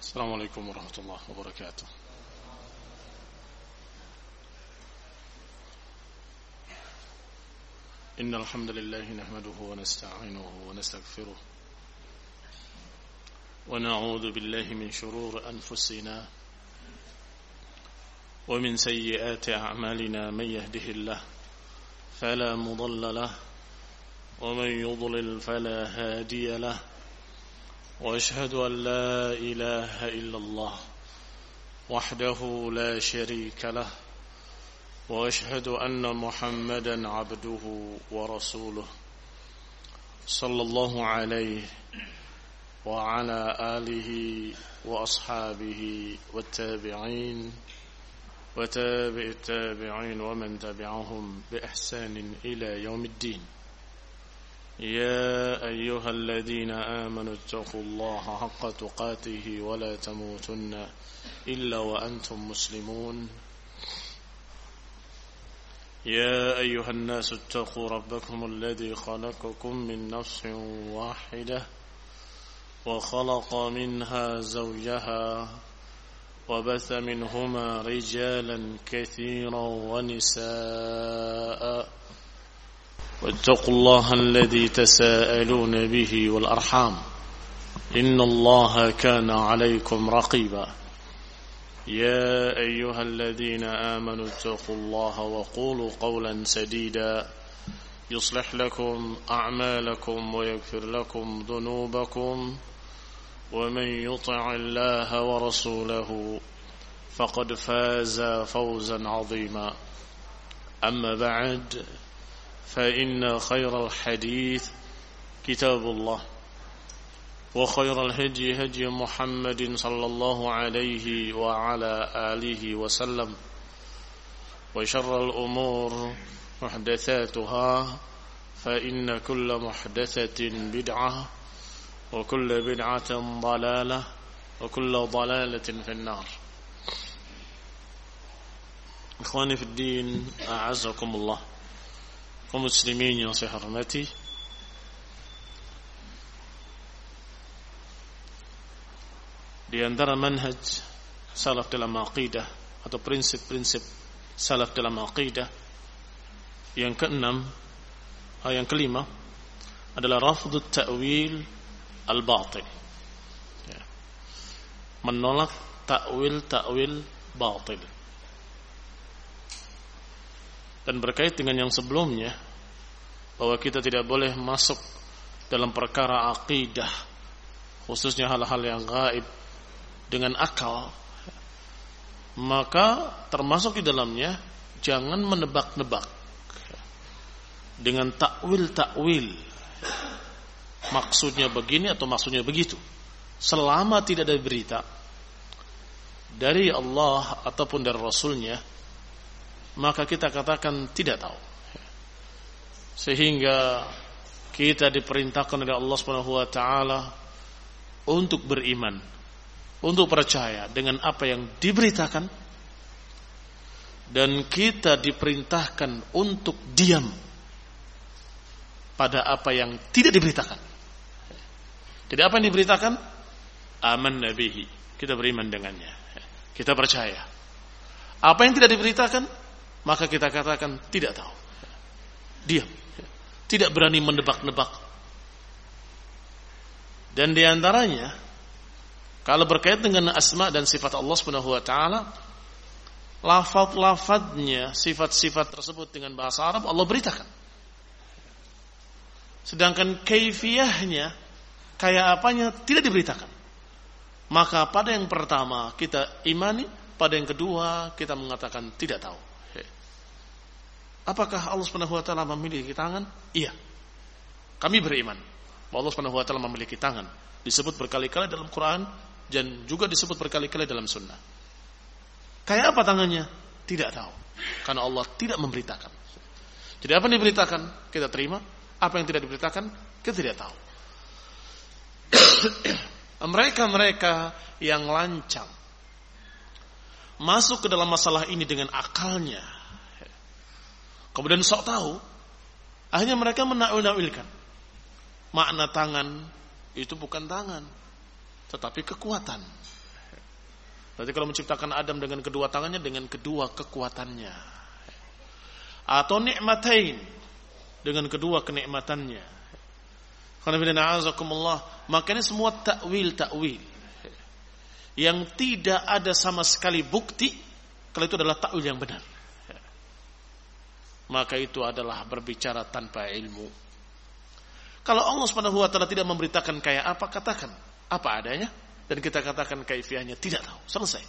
السلام عليكم ورحمة الله وبركاته. إن الحمد لله نحمده ونستعينه ونستغفره ونعوذ بالله من شرور أنفسنا ومن سيئات أعمالنا. من يهده الله فلا مضل له ومن يضلل فلا هادي له وأشهد أن لا إله إلا الله وحده لا شريك له وأشهد أن محمدا عبده ورسوله صلى الله عليه وعلى آله وأصحابه والتابعين وتابع التابعين ومن تبعهم بإحسان إلى يوم الدين. يا أيها الذين آمنوا اتقوا الله حق تقاته ولا تموتن إلا وأنتم مسلمون. يا أيها الناس اتقوا ربكم الذي خلقكم من نفس واحدة وخلق منها زوجها وبث منهما رجالا كثيرا ونساء واتقوا الله الذي تساءلون به والأرحام إن الله كان عليكم رقيبا. يا أيها الذين آمنوا اتقوا الله وقولوا قولا سديدا يصلح لكم أعمالكم ويغفر لكم ذنوبكم ومن يطع الله ورسوله فقد فاز فوزا عظيما. أما بعد فإن خير الحديث كتاب الله وخير الهدي هدي محمد صلى الله عليه وعلى آله وسلم وشر الأمور محدثاتها فإن كل محدثة بدعة وكل بدعة ضلالة وكل ضلالة في النار. إخواني في الدين أعزكم الله. Kaum muslimin yang saya hormati, di antara manhaj salaf dalam aqidah atau prinsip-prinsip salaf dalam aqidah yang yang kelima adalah rafdut ta'wil al-batil, menolak ta'wil batil. Dan berkait dengan yang sebelumnya, bahwa kita tidak boleh masuk dalam perkara aqidah, khususnya hal-hal yang gaib, dengan akal. Maka termasuk di dalamnya jangan menebak-nebak dengan takwil, maksudnya begini atau maksudnya begitu, selama tidak ada berita dari Allah ataupun dari Rasulnya, maka kita katakan tidak tahu. Sehingga kita diperintahkan oleh Allah Subhanahu wa taala untuk beriman, untuk percaya dengan apa yang diberitakan, dan kita diperintahkan untuk diam pada apa yang tidak diberitakan. Jadi apa yang diberitakan? Amanna bihi, kita beriman dengannya, kita percaya. Apa yang tidak diberitakan, maka kita katakan tidak tahu, diam, tidak berani menebak-nebak. Dan diantaranya, kalau berkait dengan asma dan sifat Allah Subhanahu wa taala, lafaz-lafaznya, sifat-sifat tersebut dengan bahasa Arab Allah beritakan. Sedangkan kaifiyahnya, kayak apanya, tidak diberitakan. Maka pada yang pertama kita imani, pada yang kedua kita mengatakan tidak tahu. Apakah Allah Subhanahu wa taala memiliki tangan? Iya. Kami beriman bahwa Allah Subhanahu wa taala memiliki tangan. Disebut berkali-kali dalam Quran dan juga disebut berkali-kali dalam sunnah. Kayak apa tangannya? Tidak tahu. Karena Allah tidak memberitakan. Jadi apa yang diberitakan kita terima, apa yang tidak diberitakan kita tidak tahu. Mereka yang lancang masuk ke dalam masalah ini dengan akalnya, kemudian sok tahu, akhirnya mereka menakwil-nakwilkan makna tangan itu bukan tangan, tetapi kekuatan. Berarti kalau menciptakan Adam dengan kedua tangannya, dengan kedua kekuatannya. Atau ni'matain, dengan kedua kenikmatannya. Maka ini semua takwil yang tidak ada sama sekali bukti kalau itu adalah takwil yang benar. Maka itu adalah berbicara tanpa ilmu. Kalau Allah Subhanahu wa taala tidak memberitakan kayak apa, katakan apa adanya dan kita katakan kaifiyahnya tidak tahu, selesai.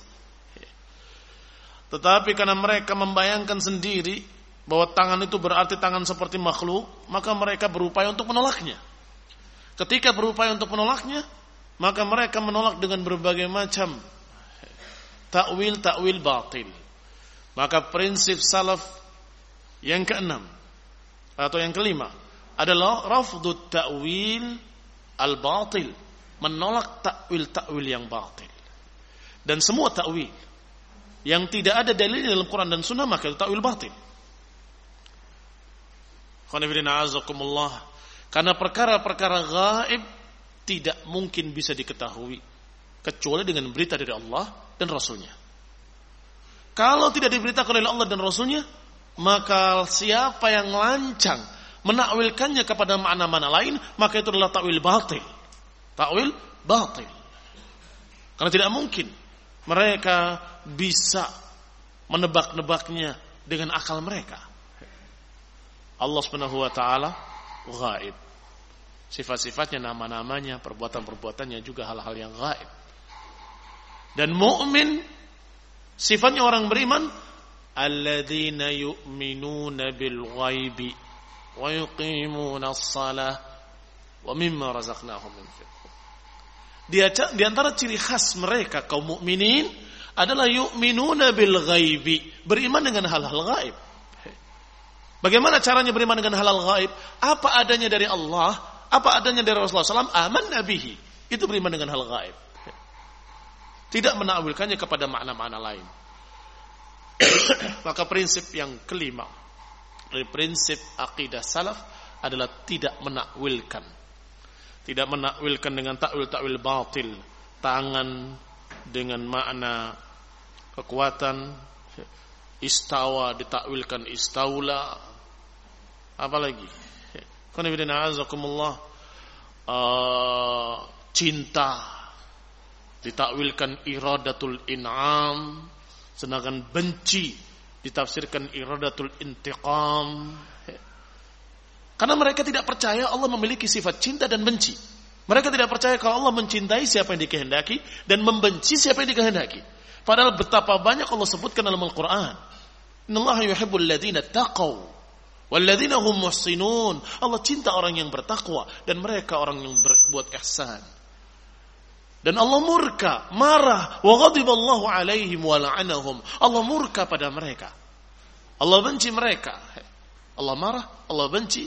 Tetapi karena mereka membayangkan sendiri bahwa tangan itu berarti tangan seperti makhluk, maka mereka berupaya untuk menolaknya. Ketika berupaya untuk menolaknya, maka mereka menolak dengan berbagai macam takwil batil. Maka prinsip salaf yang keenam atau yang kelima adalah rafdut ta'wil al-batil, menolak takwil yang batil. Dan semua takwil yang tidak ada dalil dalam Quran dan Sunnah maka itu takwil batil. Karena perkara-perkara gaib tidak mungkin bisa diketahui kecuali dengan berita dari Allah dan Rasulnya. Kalau tidak diberitakan oleh Allah dan Rasulnya, maka siapa yang lancang menakwilkannya kepada makna-makna lain, maka itu adalah takwil batil. Takwil batil. Karena tidak mungkin mereka bisa menebak-nebaknya dengan akal mereka. Allah Subhanahu wa taala gaib. Sifat-sifatnya, nama-namanya, perbuatan-perbuatannya juga hal-hal yang gaib. Dan mukmin sifatnya orang beriman, alladzina yu'minuna bil ghaibi wa yuqimuna as-salah wa mimma razaqnahum yunfiqun. Di antara ciri khas mereka kaum mukminin adalah yu'minuna bil ghaibi, beriman dengan hal-hal gaib. Bagaimana caranya beriman dengan halal gaib? Apa adanya dari Allah, apa adanya dari Rasulullah SAW, amanna bihi. Itu beriman dengan hal gaib. Tidak menakwilkannya kepada makna-makna lain. Maka prinsip yang kelima dari prinsip akidah salaf adalah tidak menakwilkan. Tidak menakwilkan dengan takwil batil. Tangan dengan makna kekuatan, istawa ditakwilkan istaula. Apalagi cinta ditakwilkan iradatul in'am, sedangkan benci ditafsirkan iradatul intiqam. Karena mereka tidak percaya Allah memiliki sifat cinta dan benci. Mereka tidak percaya kalau Allah mencintai siapa yang dikehendaki dan membenci siapa yang dikehendaki. Padahal betapa banyak Allah sebutkan dalam Al-Quran. Innallaha yuhibbul ladzina taqaw walladzina hum muhsinun. Allah cinta orang yang bertakwa dan mereka orang yang berbuat ihsan. Dan Allah murka, marah, wa ghadiballahu alaihim wa la'anahum. Allah murka pada mereka. Allah benci mereka. Allah marah, Allah benci.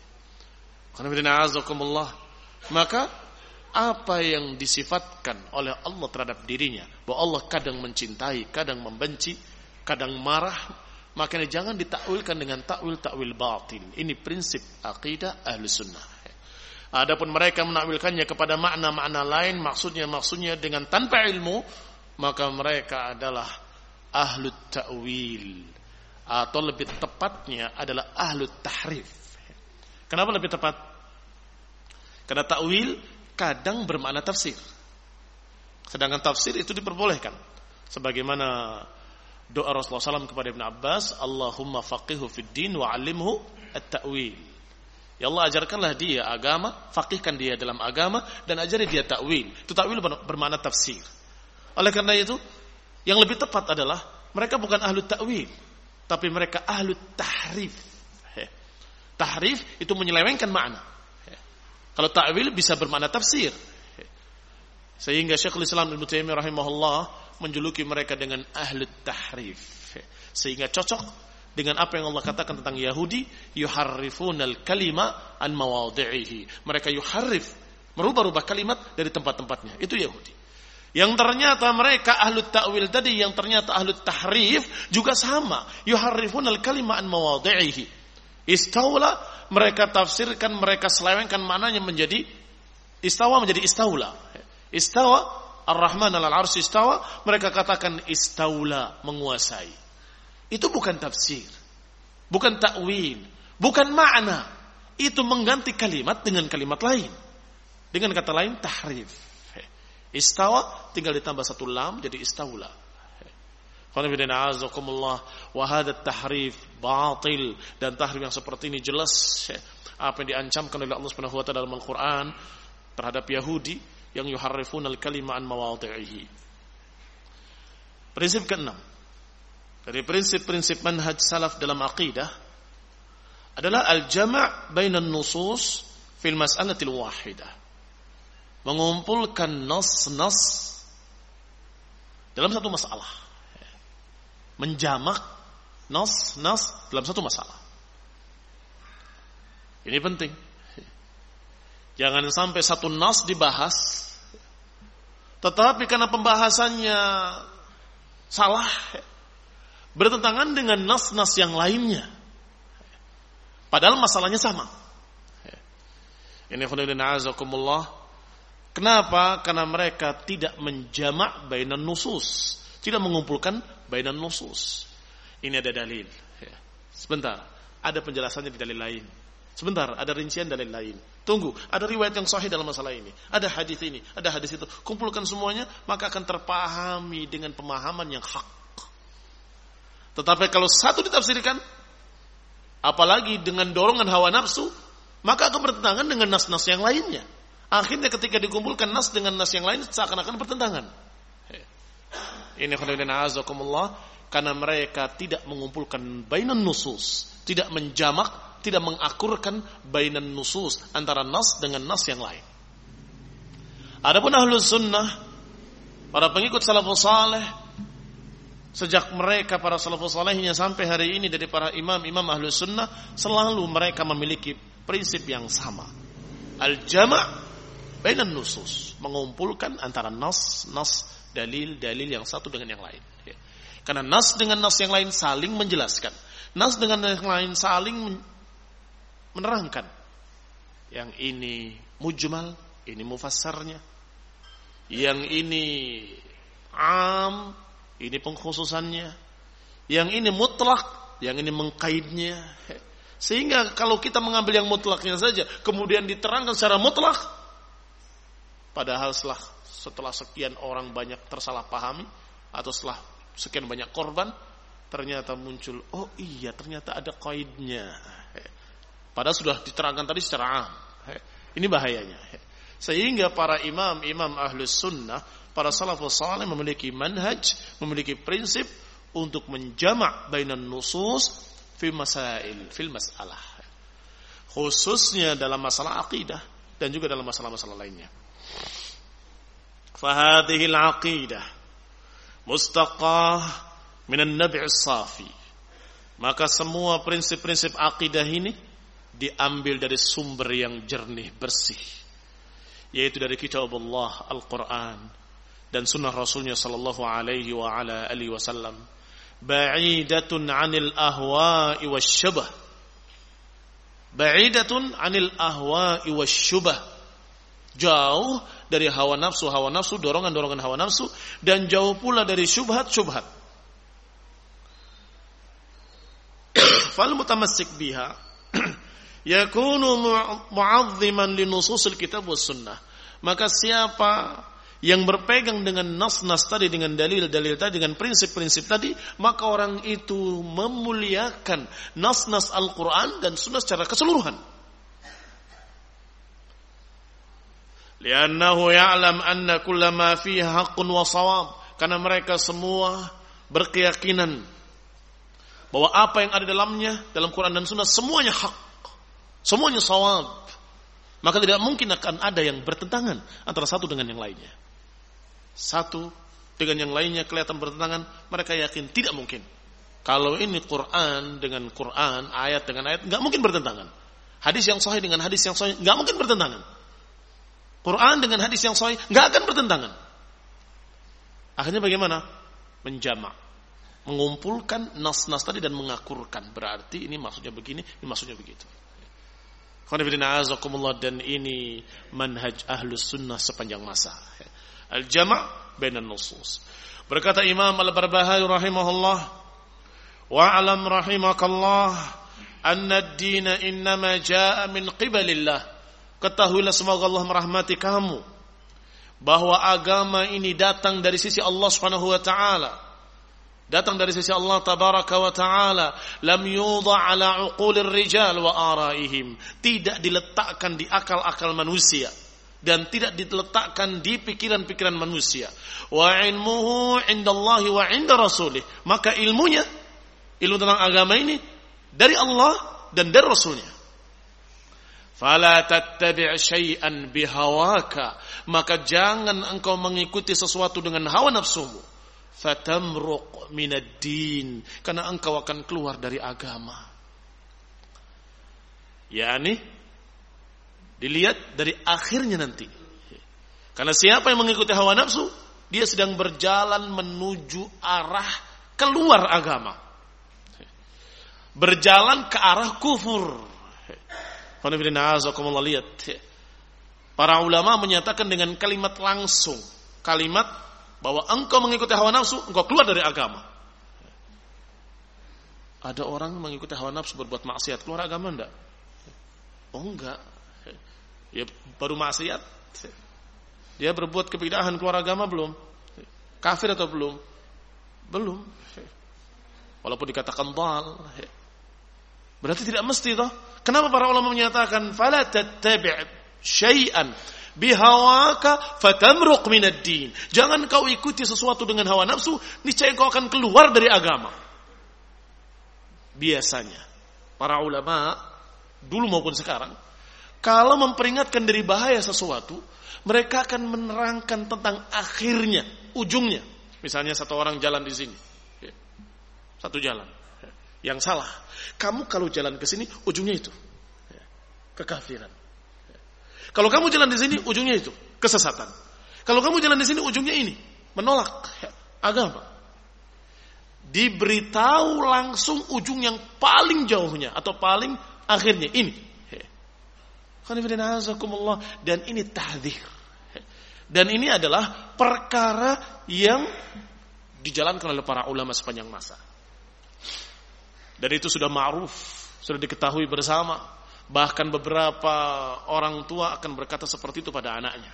Maka apa yang disifatkan oleh Allah terhadap dirinya, bahwa Allah kadang mencintai, kadang membenci, kadang marah, makanya jangan ditakwilkan dengan takwil batil. Ini prinsip akidah Ahlus Sunnah. Adapun mereka menakwilkannya kepada makna-makna lain, maksudnya dengan tanpa ilmu, maka mereka adalah ahlut ta'wil, atau lebih tepatnya adalah ahlut tahrif. Kenapa lebih tepat? Karena ta'wil kadang bermakna tafsir, sedangkan tafsir itu diperbolehkan. Sebagaimana doa Rasulullah SAW kepada Ibn Abbas, Allahumma faqihu fid din wa alimhu at-ta'wil. Ya Allah, ajarkanlah dia agama, faqihkan dia dalam agama, dan ajari dia ta'wil. Itu ta'wil bermakna tafsir. Oleh karena itu, yang lebih tepat adalah mereka bukan ahlu ta'wil, tapi mereka ahlu tahrif. Tahrif itu menyelewengkan makna. Kalau ta'wil bisa bermakna tafsir. Sehingga Syekhul Islam Ibnu Taimiyah rahimahullah menjuluki mereka dengan ahlu tahrif. Sehingga cocok dengan apa yang Allah katakan tentang Yahudi, yuharrifunal kalima an mawadhi'ihi. Mereka yuharrif, merubah-rubah kalimat dari tempat-tempatnya. Itu Yahudi. Yang ternyata mereka ahlu ta'wil tadi, yang ternyata ahlu tahrif juga sama. Yuharrifunal kalima an mawadhi'ihi. Istawla, mereka tafsirkan, mereka selewengkan maknanya menjadi istawa menjadi istaula. Istawa Ar-Rahman 'alal 'arsy istawa, mereka katakan istaula, menguasai. Itu bukan tafsir, bukan ta'wil, bukan makna. Itu mengganti kalimat dengan kalimat lain. Dengan kata lain tahrif. Istawa tinggal ditambah satu lam jadi istaula. Wa hadha tahrif batil, dan tahrif yang seperti ini jelas apa yang diancamkan oleh Allah Subhanahu wa taala dalam Al-Qur'an terhadap Yahudi yang yuharrifunal kalima an mawadhi'ihi. Prinsip ke-6 dari prinsip-prinsip manhaj salaf dalam aqidah adalah al-jama' bainan nusus fil mas'alatil wahidah. Mengumpulkan nas-nas dalam satu masalah. Menjamak nas-nas dalam satu masalah. Ini penting. Jangan sampai satu nas dibahas, tetapi karena pembahasannya salah, bertentangan dengan nas-nas yang lainnya. Padahal masalahnya sama. Ini khonibina azakumullah. Kenapa? Karena mereka tidak menjamak bainan nusus, tidak mengumpulkan bainan nusus. Ini ada dalil. Sebentar, ada penjelasannya di dalil lain. Sebentar, ada rincian dalil lain. Tunggu, ada riwayat yang sahih dalam masalah ini. Ada hadis ini, ada hadis itu. Kumpulkan semuanya, maka akan terpahami dengan pemahaman yang hak. Tetapi kalau satu ditafsirkan, apalagi dengan dorongan hawa nafsu, maka akan bertentangan dengan nas-nas yang lainnya. Akhirnya ketika dikumpulkan nas dengan nas yang lain, seakan-akan bertentangan. Ini khonibina azakumullah, karena mereka tidak mengumpulkan bainan nusus, tidak menjamak, tidak mengakurkan bainan nusus antara nas dengan nas yang lain. Adapun ahlus sunnah, para pengikut salafus saleh, sejak mereka para salafus salehnya sampai hari ini dari para imam-imam ahlus sunnah, selalu mereka memiliki prinsip yang sama. Al-jama' bainan nusus, mengumpulkan antara nas dalil-dalil yang satu dengan yang lain. Karena nas dengan nas yang lain saling menjelaskan. Nas dengan yang lain saling menerangkan. Yang ini mujmal, ini mufassarnya. Yang ini am, ini pengkhususannya. Yang ini mutlak, yang ini mengkaidnya. Sehingga kalau kita mengambil yang mutlaknya saja, kemudian diterangkan secara mutlak, padahal setelah sekian orang banyak tersalah pahami, atau setelah sekian banyak korban, ternyata muncul, oh iya ternyata ada kaidnya. Padahal sudah diterangkan tadi secara am. Ini bahayanya. Sehingga para imam ahlus sunnah, para salafus saleh memiliki manhaj, memiliki prinsip untuk menjamak bainan nusus fil masalah. Khususnya dalam masalah akidah dan juga dalam masalah-masalah lainnya. Fahadhil aqidah mustaqah minan nabi'is safi. Maka semua prinsip-prinsip akidah ini diambil dari sumber yang jernih, bersih, yaitu dari kitab Allah Al-Quran dan sunnah Rasulnya sallallahu alaihi wa ala alihi wasallam, ba'idatun 'anil ahwa'i wasyubah, ba'idatun 'anil ahwa'i wasyubah, jauh dari hawa nafsu, dorongan-dorongan hawa nafsu, dan jauh pula dari syubhat-syubhat. Fal mutamassik biha yakunu mu'azziman li nususil kitab was sunnah. Maka siapa yang berpegang dengan nas-nas tadi, dengan dalil-dalil tadi, dengan prinsip-prinsip tadi, maka orang itu memuliakan nas-nas Al-Quran dan sunnah secara keseluruhan. Liannahu ya'lam anna kulla ma fiha haqqun wa shawab. Karena mereka semua berkeyakinan bahwa apa yang ada dalamnya, dalam Quran dan sunnah, semuanya hak, semuanya shawab. Maka tidak mungkin akan ada yang bertentangan antara satu dengan yang lainnya. Satu dengan yang lainnya kelihatan bertentangan, mereka yakin tidak mungkin. Kalau ini Quran dengan Quran, ayat dengan ayat, nggak mungkin bertentangan. Hadis yang sahih dengan hadis yang sahih, nggak mungkin bertentangan. Quran dengan hadis yang sahih nggak akan bertentangan. Akhirnya bagaimana? Menjamak, mengumpulkan nas-nas tadi dan mengakurkan. Berarti ini maksudnya begini, ini maksudnya begitu. Dan ini manhaj ahlus sunnah sepanjang masa. Al-jama' bainan nusus. Berkata Imam Al-Barbahari rahimahullah, wa'alam rahimakallah anna ad-dina innama jaa'a min qibalillah. Ketahuilah semoga Allah merahmati kamu bahwa agama ini datang dari sisi Allah Subhanahu wa taala. Datang dari sisi Allah tabaraka wa taala. Lam yudha' ala uqulir rijal wa araihim. Tidak diletakkan di akal-akal manusia dan tidak diletakkan di pikiran-pikiran manusia. Wa ilmuhu 'indallahi wa 'inda rasulih. Maka ilmu tentang agama ini dari Allah dan dari Rasulnya. Fala tattabi' syai'an bihawaka, maka jangan engkau mengikuti sesuatu dengan hawa nafsumu. Fatamruq minad din, karena engkau akan keluar dari agama. Yani dilihat dari akhirnya nanti. Karena siapa yang mengikuti hawa nafsu, dia sedang berjalan menuju arah keluar agama. Berjalan ke arah kufur. Lihat, para ulama menyatakan dengan kalimat langsung, kalimat bahwa engkau mengikuti hawa nafsu, engkau keluar dari agama. Ada orang mengikuti hawa nafsu berbuat maksiat, keluar agama enggak? Oh enggak. Ya baru maksiat. Dia berbuat kebid'ahan, keluar agama belum? Kafir atau belum? Belum. Walaupun dikatakan dhal. Berarti tidak mesti toh. Kenapa para ulama menyatakan fala tattabi' syai'an bihawaka fatamruq minad din. Jangan kau ikuti sesuatu dengan hawa nafsu, niscaya kau akan keluar dari agama. Biasanya para ulama dulu maupun sekarang kalau memperingatkan dari bahaya sesuatu, mereka akan menerangkan tentang akhirnya, ujungnya. Misalnya satu orang jalan di sini. Satu jalan. Yang salah. Kamu kalau jalan ke sini ujungnya itu kekafiran. Kalau kamu jalan di sini ujungnya itu kesesatan. Kalau kamu jalan di sini ujungnya ini menolak agama. Diberitahu langsung ujung yang paling jauhnya atau paling akhirnya ini. Dan ini tahdzir. Dan ini adalah perkara yang dijalankan oleh para ulama sepanjang masa. Dan itu sudah ma'ruf, sudah diketahui bersama. Bahkan beberapa orang tua akan berkata seperti itu pada anaknya.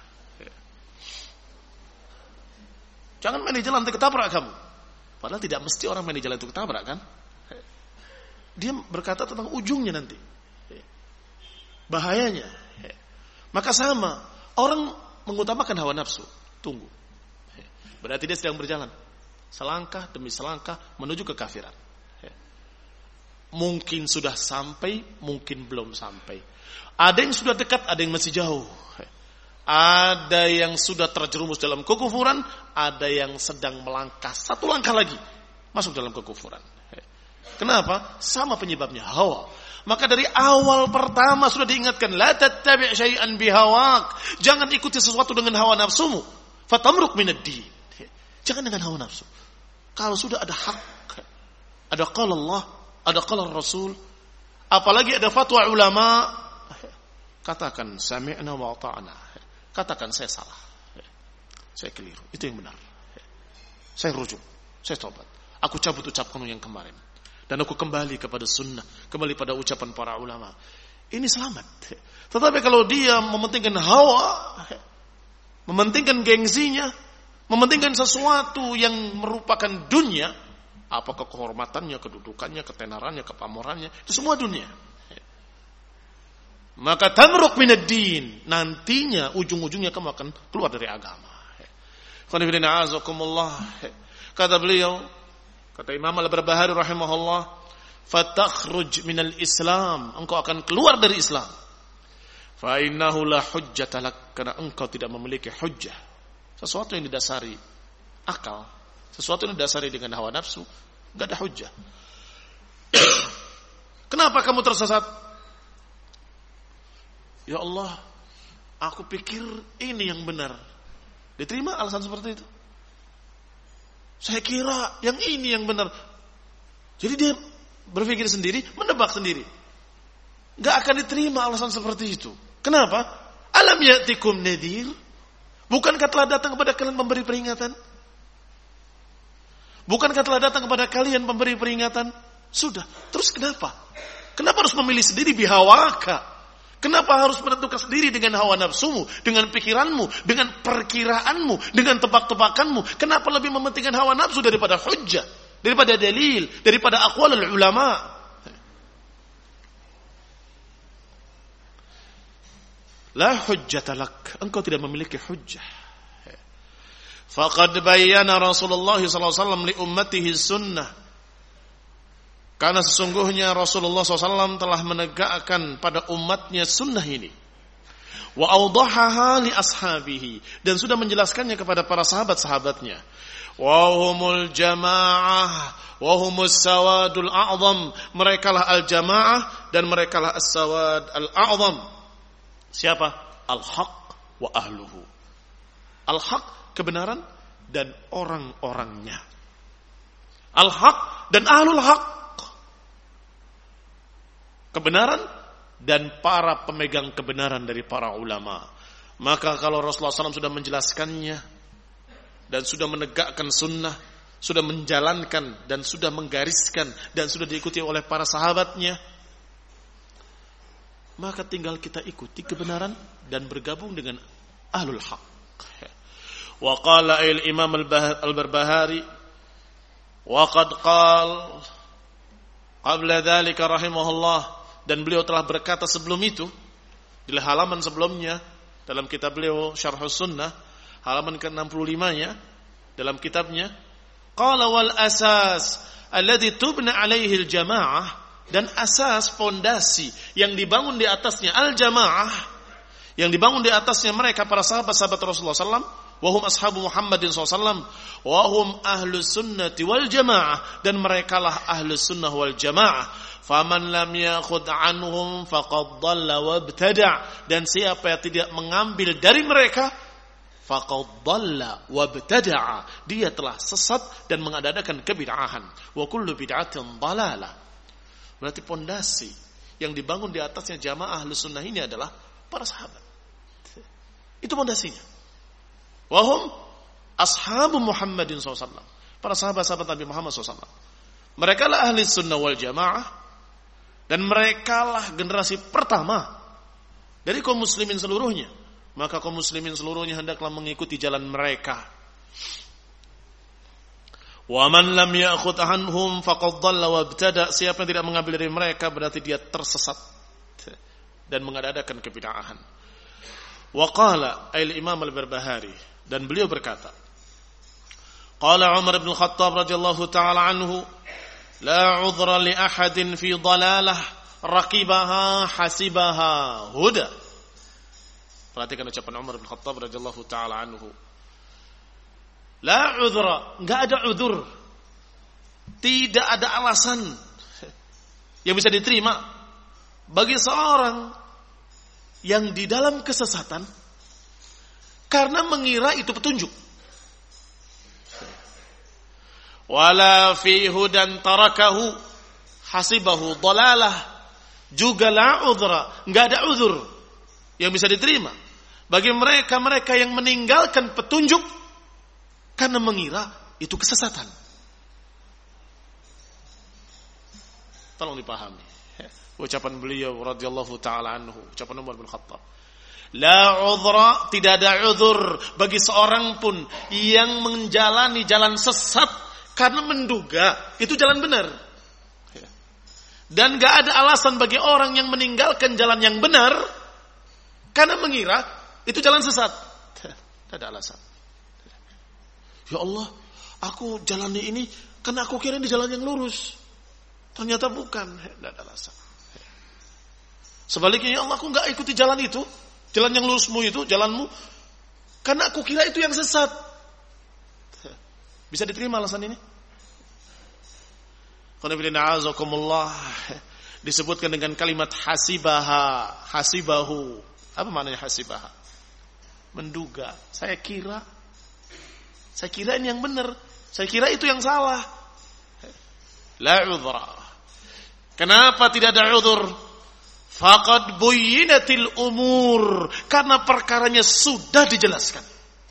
Jangan main di jalan, nanti ketabrak kamu. Padahal tidak mesti orang main di jalan itu ketabrak kan. Dia berkata tentang ujungnya nanti. Bahayanya. Maka sama, orang mengutamakan hawa nafsu. Tunggu. Berarti dia sedang berjalan selangkah demi selangkah menuju kekafiran. Mungkin sudah sampai, mungkin belum sampai. Ada yang sudah dekat, ada yang masih jauh. Ada yang sudah terjerumus dalam kekufuran, ada yang sedang melangkah satu langkah lagi masuk dalam kekufuran. Kenapa? Sama penyebabnya, hawa. Maka dari awal pertama sudah diingatkan, la tattabi' syai'an bihawak. Jangan ikuti sesuatu dengan hawa nafsumu. Fatamruq minad din. Jangan dengan hawa nafsu. Kalau sudah ada hak, ada qala Allah, ada qala Rasul, apalagi ada fatwa ulama, katakan sami'na wa ata'na. Katakan saya salah, saya keliru, itu yang benar. Saya rujuk, saya tobat. Aku cabut ucapanku yang kemarin dan aku kembali kepada sunnah, kembali pada ucapan para ulama. Ini selamat. Tetapi kalau dia mementingkan hawa, mementingkan gengsinya, mementingkan sesuatu yang merupakan dunia, apakah kehormatannya, kedudukannya, ketenarannya, kepamorannya, itu semua dunia. Maka tamruq minad din, nantinya ujung-ujungnya kamu akan keluar dari agama. Kata beliau, kata Imam Al-Barbahari rahimahullah, fatakhruj minal Islam, engkau akan keluar dari Islam. Fa innahu la hujjata lak, karena engkau tidak memiliki hujjah. Sesuatu yang didasari akal, sesuatu yang didasari dengan hawa nafsu, enggak ada hujjah. Kenapa kamu tersesat? Ya Allah, aku pikir ini yang benar. Diterima alasan seperti itu? Saya kira yang ini yang benar. Jadi dia berpikir sendiri, menebak sendiri. Enggak akan diterima alasan seperti itu. Kenapa? Alam ya'tikum nadhir? Bukankah telah datang kepada kalian memberi peringatan? Bukankah telah datang kepada kalian memberi peringatan? Sudah. Terus kenapa? Kenapa harus memilih sendiri bihawaka? Kenapa harus menentukan sendiri dengan hawa nafsumu, dengan pikiranmu, dengan perkiraanmu, dengan tebak-tebakanmu? Kenapa lebih mementingkan hawa nafsu daripada hujjah, daripada dalil, daripada aqwalul ulama? La hujjata lak, engkau tidak memiliki hujjah. Faqad bayyana Rasulullah SAW li ummatihi sunnah. Karena sesungguhnya Rasulullah SAW telah menegakkan pada umatnya sunnah ini. Wa awdahaha li ashabihi, dan sudah menjelaskannya kepada para sahabat-sahabatnya. Wa humul jamaah wa humus sawadul a'zam, merekalah al-jamaah dan merekalah as-sawad al-a'zam. Siapa? Al-haq wa ahluhu. Al-haq, kebenaran, dan orang-orangnya. Al-haq dan ahlul haq, kebenaran dan para pemegang kebenaran dari para ulama. Maka kalau Rasulullah SAW sudah menjelaskannya dan sudah menegakkan sunnah, sudah menjalankan dan sudah menggariskan dan sudah diikuti oleh para sahabatnya, maka tinggal kita ikuti kebenaran dan bergabung dengan ahlul haq. Wa qala al-Imam al-Barbahari wa qad qala qabla dhalika rahimahullah, dan beliau telah berkata sebelum itu di halaman sebelumnya dalam kitab beliau Syarhus Sunnah halaman ke-65-nya dalam kitabnya, qala wal asas alladhi tubna alaihi al-jamaah, dan asas pondasi yang dibangun di atasnya al-jamaah, yang dibangun di atasnya mereka para sahabat-sahabat Rasulullah SAW, wahum ashabu Muhammadin SAW, wahum ahlus sunnati wal jamaah, dan merekalah ahlus sunnah wal jamaah. Faman lam yakhud anhum faqad dhalla wabtada', dan siapa yang tidak mengambil dari mereka faqad dhalla wabtada'a, dia telah sesat dan mengadakan kebid'ahan. Wa kullu bid'atin dhalalah. Berarti pondasi yang dibangun di atasnya jamaah ahlus sunnah ini adalah para sahabat. Itu pondasinya. Wahum ashabu Muhammadin SAW, para sahabat-sahabat Nabi Muhammad SAW. Mereka lah ahli sunnah wal jamaah, dan mereka lah generasi pertama dari kaum muslimin seluruhnya. Maka kaum muslimin seluruhnya hendaklah mengikuti jalan mereka. Wa man lam ya'khudh anhum faqad dhalla wabtada', siapa yang tidak mengambil dari mereka berarti dia tersesat dan mengadakan kebid'ahan. Wa qala al-Imam al-Barbahari, dan beliau berkata, qala Umar bin Khattab radhiyallahu ta'ala anhu, la 'udhra li ahadin fi dhalalah raqibaha hasibaha huda. Perhatikan ucapan Umar bin Khattab radhiyallahu ta'ala anhu. La udhra, enggak ada udzur. Tidak ada alasan yang bisa diterima bagi seorang yang di dalam kesesatan karena mengira itu petunjuk. Wala fi hudan tarakahu hasibahu dhalalah. Juga la udhra, enggak ada udzur yang bisa diterima bagi mereka yang meninggalkan petunjuk karena mengira itu kesesatan. Tolong dipahami ucapan beliau radhiyallahu ta'ala anhu, ucapan Umar bin Khattab. La udhra, tidak ada udzur bagi seorang pun yang menjalani jalan sesat karena menduga itu jalan benar. Dan gak ada alasan bagi orang yang meninggalkan jalan yang benar karena mengira itu jalan sesat. Tidak ada alasan. Ya Allah, aku jalannya ini karena aku kira di jalan yang lurus. Ternyata bukan. Tidak ada alasan. Sebaliknya, ya Allah, aku gak ikuti jalan itu, jalan yang lurusmu itu, jalanmu, karena aku kira itu yang sesat. Bisa diterima alasan ini? Disebutkan dengan kalimat hasibahu. Apa maknanya hasibaha? Menduga. Saya kira ini yang benar. Saya kira itu yang salah. La udhra. Kenapa tidak ada udhur? Faqad buyyinatil umur. Karena perkaranya sudah dijelaskan.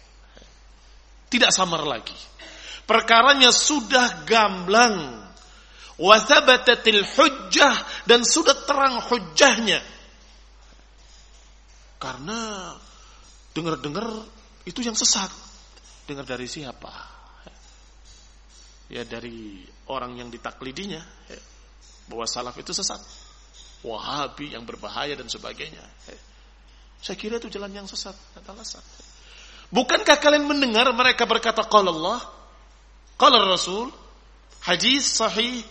Tidak samar lagi. Perkaranya sudah gamblang. Wa thabatatil hujjah, dan sudah terang hujjahnya. Karena dengar-dengar itu yang sesat. Dengar dari siapa? Ya dari orang yang ditaklidinya, bahwa salaf itu sesat, Wahabi yang berbahaya dan sebagainya. Saya kira itu jalan yang sesat, kata alasan. Bukankah kalian mendengar mereka berkata qala Allah, qala Rasul, hadis sahih?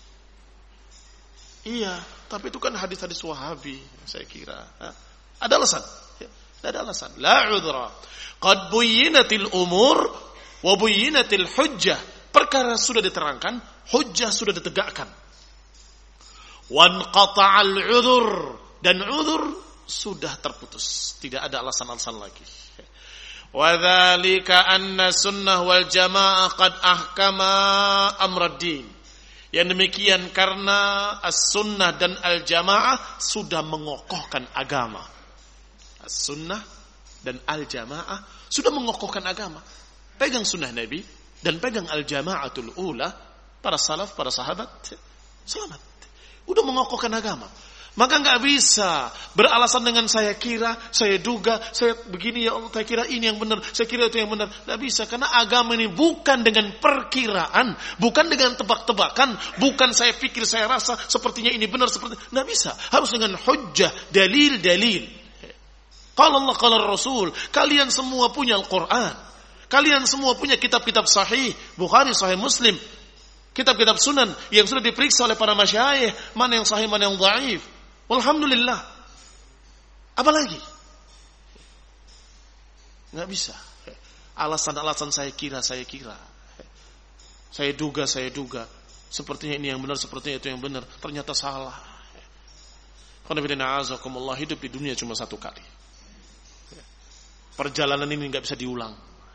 Iya, tapi itu kan hadis-hadis Wahabi, saya kira. Ada alasan? Tidak ada alasan. La udhra. Qad buyyinatil umur wa buyyinatil hujjah. Perkara sudah diterangkan, hujjah sudah ditegakkan. Wan qata'al udhur, dan udhur sudah terputus. Tidak ada alasan-alasan lagi. Wa dzalika anna sunnah wal jamaah qad ahkama amraddin. Yang demikian karena as-sunnah dan al-jamaah sudah mengokohkan agama. As-sunnah dan al-jamaah sudah mengokohkan agama. Pegang sunnah Nabi dan pegang al-jamaatul ula, para salaf, para sahabat, selamat. Udah mengokohkan agama. Maka enggak bisa beralasan dengan saya kira, saya duga, saya begini ya Allah, saya kira ini yang benar, saya kira itu yang benar. Enggak bisa, karena agama ini bukan dengan perkiraan, bukan dengan tebak-tebakan, bukan saya pikir, saya rasa sepertinya ini benar, seperti enggak bisa. Harus dengan hujjah, dalil. Qala Allah, qala Rasul. Kalian semua punya Al-Qur'an. Kalian semua punya kitab-kitab sahih, Bukhari, Sahih Muslim, kitab-kitab sunan yang sudah diperiksa oleh para masyayikh, mana yang sahih, mana yang dhaif. Alhamdulillah. Apa lagi? Nggak bisa. Alasan-alasan saya kira. Saya duga. Sepertinya ini yang benar, sepertinya itu yang benar. Ternyata salah. Qanabidina hidup di dunia cuma satu kali. Perjalanan ini nggak bisa diulang.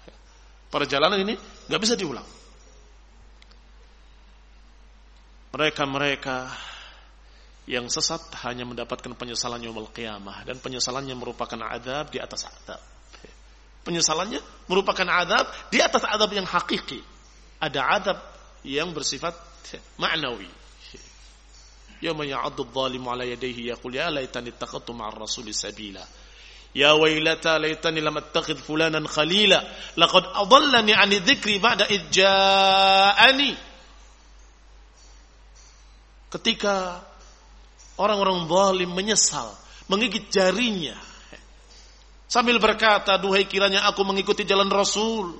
Mereka yang sesat hanya mendapatkan penyesalan yaumul qiyamah, dan penyesalannya merupakan azab di atas azab. Penyesalannya merupakan azab di atas azab yang hakiki. Ada azab yang bersifat ma'nawi. Yauma ya'addu adh-dhalimu 'ala yadayhi yaqul ya laitani ittakhadtu ma'ar rasuli sabila. Ya wailata laitani lam attakhidh fulanan khalila laqad adallani 'ani dzikri ba'da idh ja'ani. Ketika orang-orang zalim menyesal, menggigit jarinya sambil berkata, duhai kiranya aku mengikuti jalan Rasul.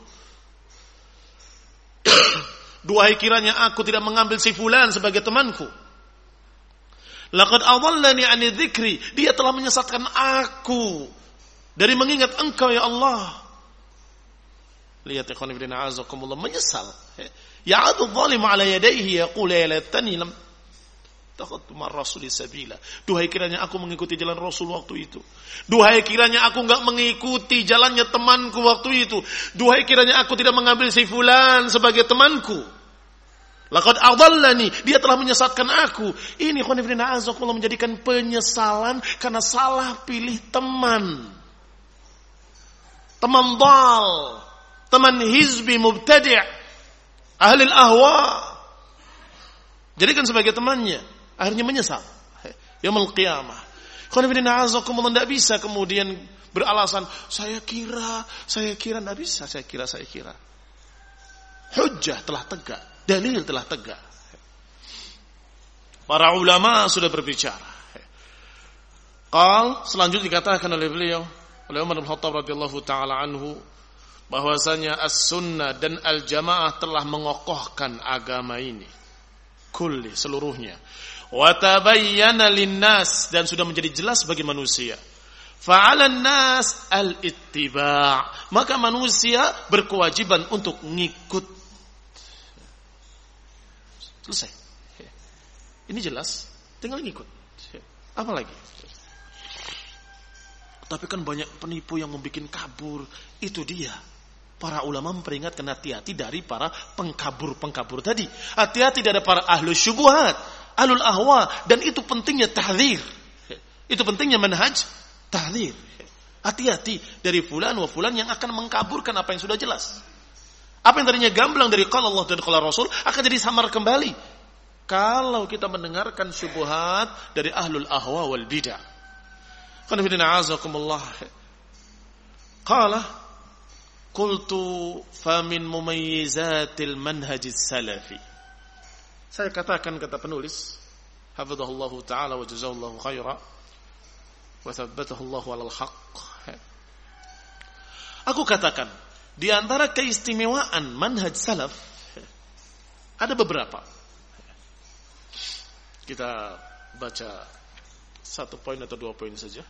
Duhai kiranya aku tidak mengambil si fulan sebagai temanku. Laqad adallani 'ani dzikri, dia telah menyesatkan aku dari mengingat Engkau ya Allah. Lihat ikhwan fillah azakumullah, menyesal. Ya'adhu adh-dhalimu 'ala yadayhi yaqulu ya laitani lam takhadtu ma'ar rasuli sabila. Duhai kiranya aku mengikuti jalan Rasul waktu itu. Duhai kiranya aku enggak mengikuti jalannya temanku waktu itu. Duhai kiranya aku tidak mengambil si fulan sebagai temanku. Laqad adallani, dia telah menyesatkan aku. Ini khonifina azakullah menjadikan penyesalan karena salah pilih teman. Teman dal, teman hizbi mubtadi', ahli al-ahwa. Jadikan sebagai temannya. Akhirnya menyesal. Yaumul qiyamah. Khonifidina azakumullah, tidak bisa kemudian beralasan, saya kira, tidak bisa, saya kira. Hujjah telah tegak, dalil telah tegak. Para ulama sudah berbicara. Selanjutnya dikatakan oleh beliau, oleh Umar bin Khattab radhiyallahu taala anhu, bahwasanya as-sunnah dan al-jamaah telah mengokohkan agama ini. Kulli, seluruhnya. Wa tabayyana linnas, dan sudah menjadi jelas bagi manusia. Fa'alan nas al-ittiba', maka manusia berkewajiban untuk ngikut. Selesai. Ini jelas, tinggal ngikut. Apa lagi? Tapi kan banyak penipu yang membuat kabur. Itu dia. Para ulama memperingatkan hati-hati dari para pengkabur tadi. Hati-hati dari para ahlul syubuhat, ahlul ahwa, dan itu pentingnya tahdzir. Itu pentingnya manhaj tahdzir. Hati-hati dari fulan wa fulan yang akan mengkaburkan apa yang sudah jelas. Apa yang tadinya gamblang dari qala Allah dan qala Rasul akan jadi samar kembali kalau kita mendengarkan syubhat dari ahlul ahwa wal bidah. Qul inna a'azakumullah. Qala qultu fa min mumayyizatil manhajis salafi. Saya katakan, kata penulis, hafizahullahu taala wa jazallahu khaira wa tsabbatahu Allahu 'alal haqq. Aku katakan, di antara keistimewaan manhaj salaf ada beberapa. Kita baca 1 poin atau 2 poin saja.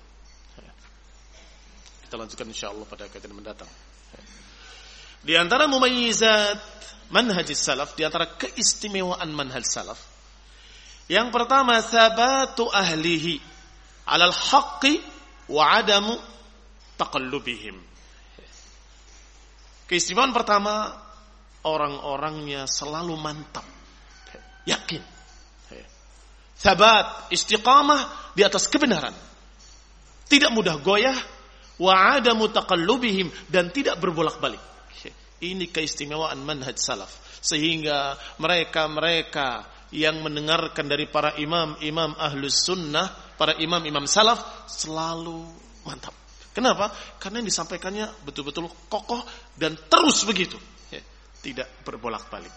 Kita lanjutkan insyaallah pada kajian mendatang. Di antara mumayyizat manhaj salaf, di antara keistimewaan manhaj salaf, yang pertama sabatu ahlihi 'alal haqqi wa 'adamu taqallubihim. Keistimewaan pertama, orang-orangnya selalu mantap, yakin, sabat, istiqamah di atas kebenaran, tidak mudah goyah, wa adamu taqallubihim, dan tidak berbolak-balik. Ini keistimewaan manhaj salaf, sehingga mereka yang mendengarkan dari para imam ahlus sunnah, para imam salaf selalu mantap. Kenapa? Karena yang disampaikannya betul-betul kokoh dan terus begitu, tidak berbolak-balik.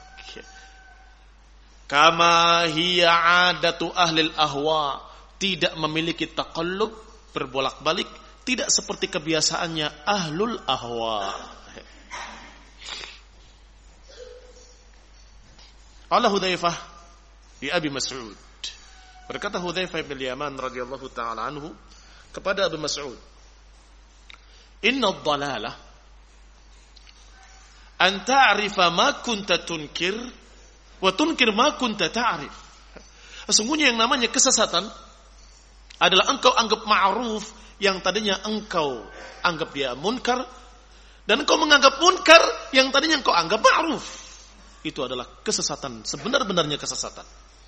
Kama hiya adatu ahlil ahwa, tidak memiliki taqallub, berbolak-balik, tidak seperti kebiasaannya ahlul ahwa. Qala Hudzaifah di Abi Mas'ud, berkata Hudzaifah bin Yaman radhiyallahu taala anhu kepada Abu Mas'ud, inna ad-dalalah an ta'rifa ma kunta tunkir wa tunkir ma kunta ta'rif. Sesungguhnya yang namanya kesesatan adalah engkau anggap ma'ruf yang tadinya engkau anggap dia munkar, dan engkau menganggap munkar yang tadinya engkau anggap ma'ruf. Itu adalah kesesatan, sebenar-benarnya kesesatan.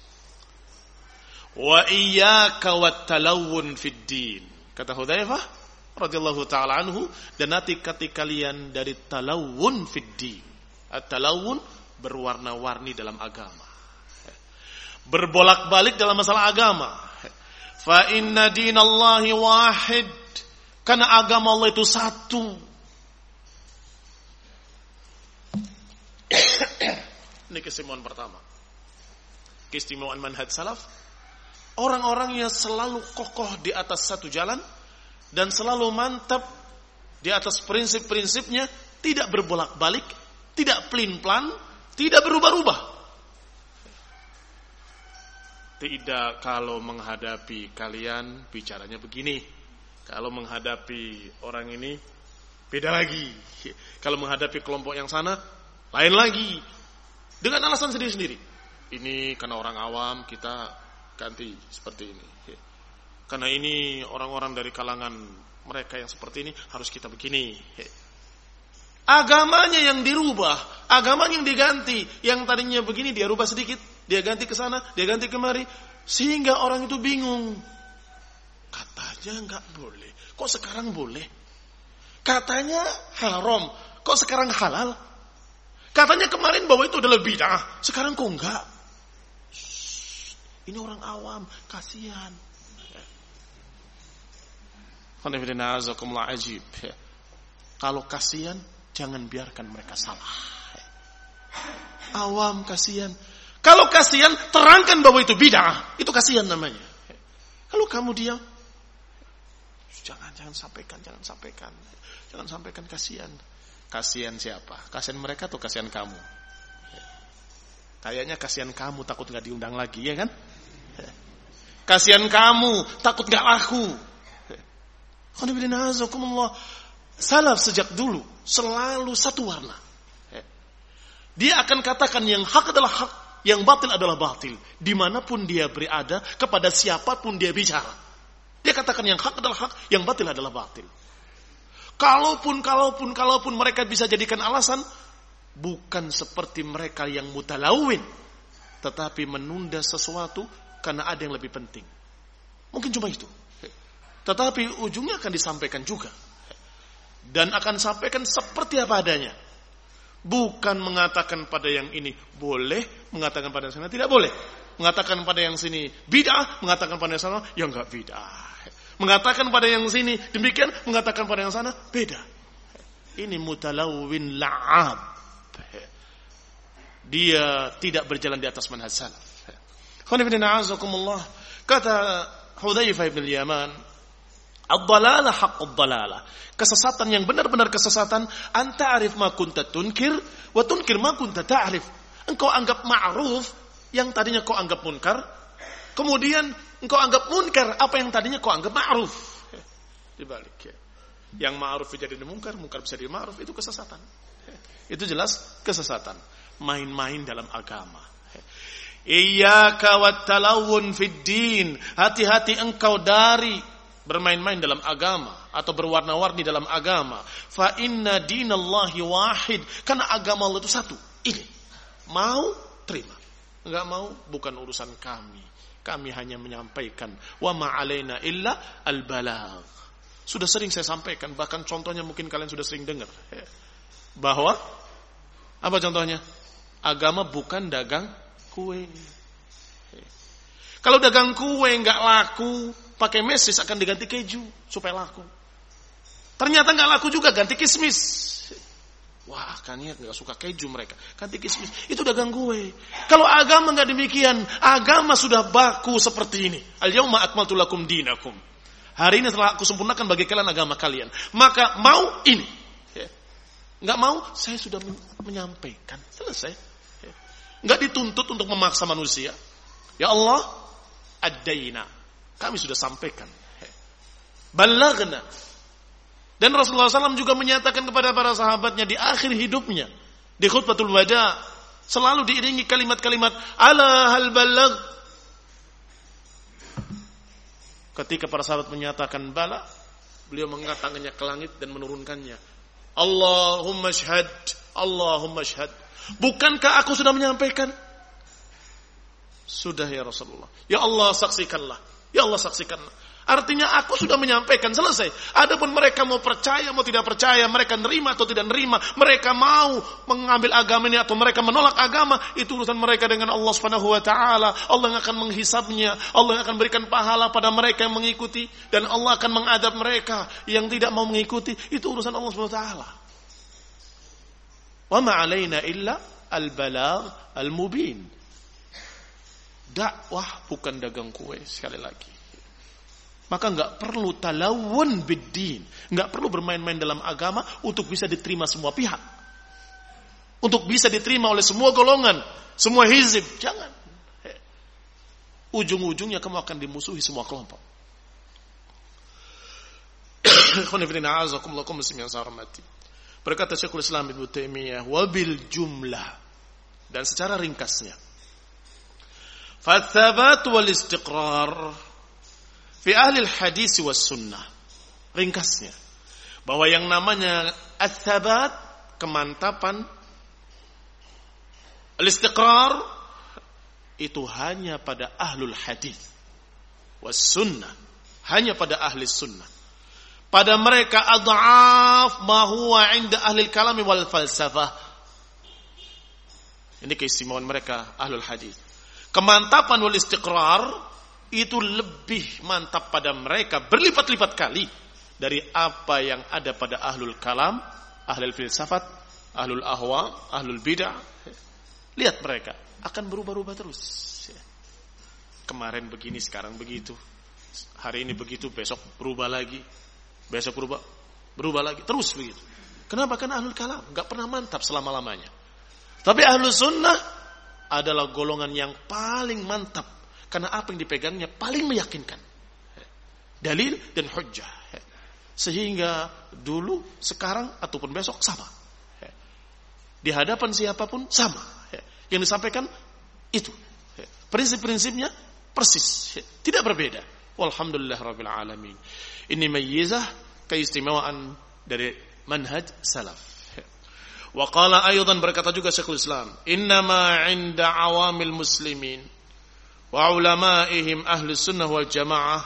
Wa iyyaka wat talawun fid din. Kata Hudzaifah radhiyallahu taala anhu, dan hati-hati kalian dari talawun fid din. At-talawun, berwarna-warni dalam agama, berbolak-balik dalam masalah agama. Fa inna dinallahi wahid, karena agama Allah itu satu. Ini keistimewaan pertama, keistimewaan manhaj salaf. Orang-orangnya selalu kokoh di atas satu jalan dan selalu mantap di atas prinsip-prinsipnya, tidak berbolak-balik, tidak pelin-pelan, tidak berubah-ubah. Tidak kalau menghadapi kalian bicaranya begini, kalau menghadapi orang ini beda lagi, kalau menghadapi kelompok yang sana lain lagi, dengan alasan sendiri-sendiri. Ini karena orang awam kita ganti seperti ini, karena ini orang-orang dari kalangan mereka yang seperti ini harus kita begini. Agamanya yang dirubah, agamanya yang diganti, yang tadinya begini dia rubah sedikit, dia ganti ke sana, dia ganti kemari, sehingga orang itu bingung. Katanya enggak boleh, kok sekarang boleh? Katanya haram, kok sekarang halal? Katanya kemarin bahwa itu adalah bid'ah, sekarang kok enggak? Ini orang awam, kasihan. Ajib. Kalau kasihan, jangan biarkan mereka salah. Awam kasihan. Kalau kasihan, terangkan bahwa itu bid'ah. Itu kasihan namanya. Kalau kamu diam, jangan sampaikan. Jangan sampaikan kasihan. Kasihan siapa? Kasihan mereka atau kasihan kamu? Kayaknya kasihan kamu, takut gak diundang lagi, ya kan? Kasihan kamu, takut gak laku. Salaf sejak dulu selalu satu warna. Dia akan katakan yang hak adalah hak, yang batil adalah batil, dimanapun dia berada, kepada siapapun dia bicara. Dia katakan yang hak adalah hak, yang batil adalah batil. Kalaupun mereka bisa jadikan alasan, bukan seperti mereka yang mutalawin, tetapi menunda sesuatu karena ada yang lebih penting. Mungkin cuma itu. Tetapi ujungnya akan disampaikan juga. Dan akan sampaikan seperti apa adanya. Bukan mengatakan pada yang ini boleh, mengatakan pada yang sana tidak boleh. Mengatakan pada yang sini bid'ah, mengatakan pada yang sana ya enggak bid'ah. Mengatakan pada yang sini demikian, mengatakan pada yang sana beda. Ini mutalawwin la'ab. Dia tidak berjalan di atas manhaj salaf. Kata Hudzaifah bin Yaman, ad-dhalalah haqqud dhalalah. Kesesatan yang benar-benar kesesatan, anta arif ma kunta tunkir wa tunkir ma kunta ta'rif. Engkau anggap ma'ruf yang tadinya kau anggap munkar, kemudian engkau anggap munkar apa yang tadinya kau anggap ma'ruf. Dibalik ya. Yang ma'ruf jadi munkar, munkar bisa jadi ma'ruf, itu kesesatan. Itu jelas kesesatan. Main-main dalam agama. Iyyaka wat-talawun fid din. Hati-hati engkau dari bermain-main dalam agama atau berwarna-warni dalam agama. Fa inna dinallahi wahid. Karena agama Allah itu satu. Ini. Mau terima. Enggak mau bukan urusan kami. Kami hanya menyampaikan. Wa ma 'alaina illa al-balagh. Sudah sering saya sampaikan, bahkan contohnya mungkin kalian sudah sering dengar. Bahwa apa contohnya? Agama bukan dagang kue. Kalau dagang kue enggak laku, pakai mesis akan diganti keju supaya laku. Ternyata enggak laku juga, ganti kismis. Wah, kan niat enggak suka keju mereka, ganti kismis. Itu dagang kue. Kalau agama enggak demikian, agama sudah baku seperti ini. Al-yauma akmaltu lakum dinakum. Hari ini telah aku sempurnakan bagi kalian agama kalian. Maka mau ini. Enggak mau, saya sudah menyampaikan. Selesai. Enggak dituntut untuk memaksa manusia. Ya Allah, ad-daina. Kami sudah sampaikan. Balaghna. Dan Rasulullah SAW juga menyatakan kepada para sahabatnya di akhir hidupnya, di khutbatul wada, selalu diiringi kalimat-kalimat ala hal balagh. Ketika para sahabat menyatakan bala, beliau mengangkat tangannya ke langit dan menurunkannya. Allahumma syhad, Allahumma syhad. Bukankah aku sudah menyampaikan? Sudah ya Rasulullah. Ya Allah saksikanlah. Ya Allah saksikanlah. Artinya aku sudah menyampaikan, selesai. Adapun mereka mau percaya, mau tidak percaya, mereka nerima atau tidak nerima, mereka mau mengambil agama ini atau mereka menolak agama, itu urusan mereka dengan Allah Subhanahu wa taala. Allah yang akan menghisabnya, Allah yang akan berikan pahala pada mereka yang mengikuti, dan Allah akan mengadab mereka yang tidak mau mengikuti. Itu urusan Allah Subhanahu wa taala. Wa ma 'alaina illa al-balagh al-mubin. Dakwah bukan dagang kue, sekali lagi. Maka enggak perlu talawun biddin, enggak perlu bermain-main dalam agama untuk bisa diterima semua pihak. Untuk bisa diterima oleh semua golongan, semua hizib, jangan. Ujung-ujungnya kamu akan dimusuhi semua kelompok. Berkata Syekhul Islam Ibnu Taimiyah, wabil jumlah, dan secara ringkasnya, fathabat wal istiqrar fi ahli hadis was sunnah. Ringkasnya, bahwa yang namanya at-thabat, kemantapan, al-istiqrar, itu hanya pada ahlul hadis was sunnah, hanya pada ahli sunnah. Pada mereka adhaf ma huwa 'inda ahli al-kalam wal falsafah. Ini keistimewaan mereka ahlul hadis. Kemantapan wal istiqrar itu lebih mantap pada mereka berlipat-lipat kali dari apa yang ada pada ahlul kalam, ahlul filsafat, ahlul ahwa, ahlul bid'ah. Lihat mereka akan berubah-ubah terus. Kemarin begini, sekarang begitu. Hari ini begitu, besok berubah lagi. Besok berubah lagi, terus begitu. Kenapa? Karena ahlul kalam enggak pernah mantap selama-lamanya. Tapi ahlus sunnah adalah golongan yang paling mantap. Karena apa yang dipegangnya paling meyakinkan. Dalil dan hujjah. Sehingga dulu, sekarang, ataupun besok sama. Di hadapan siapapun sama. Yang disampaikan itu. Prinsip-prinsipnya persis. Tidak berbeda. Walhamdulillah Rabbil Alamin. Ini mayyizah, keistimewaan dari manhaj salaf. Wa qala aydan, berkata juga Syekhul Islam, innama 'inda awamil muslimin wa ulamaihim ahli sunnah wal jamaah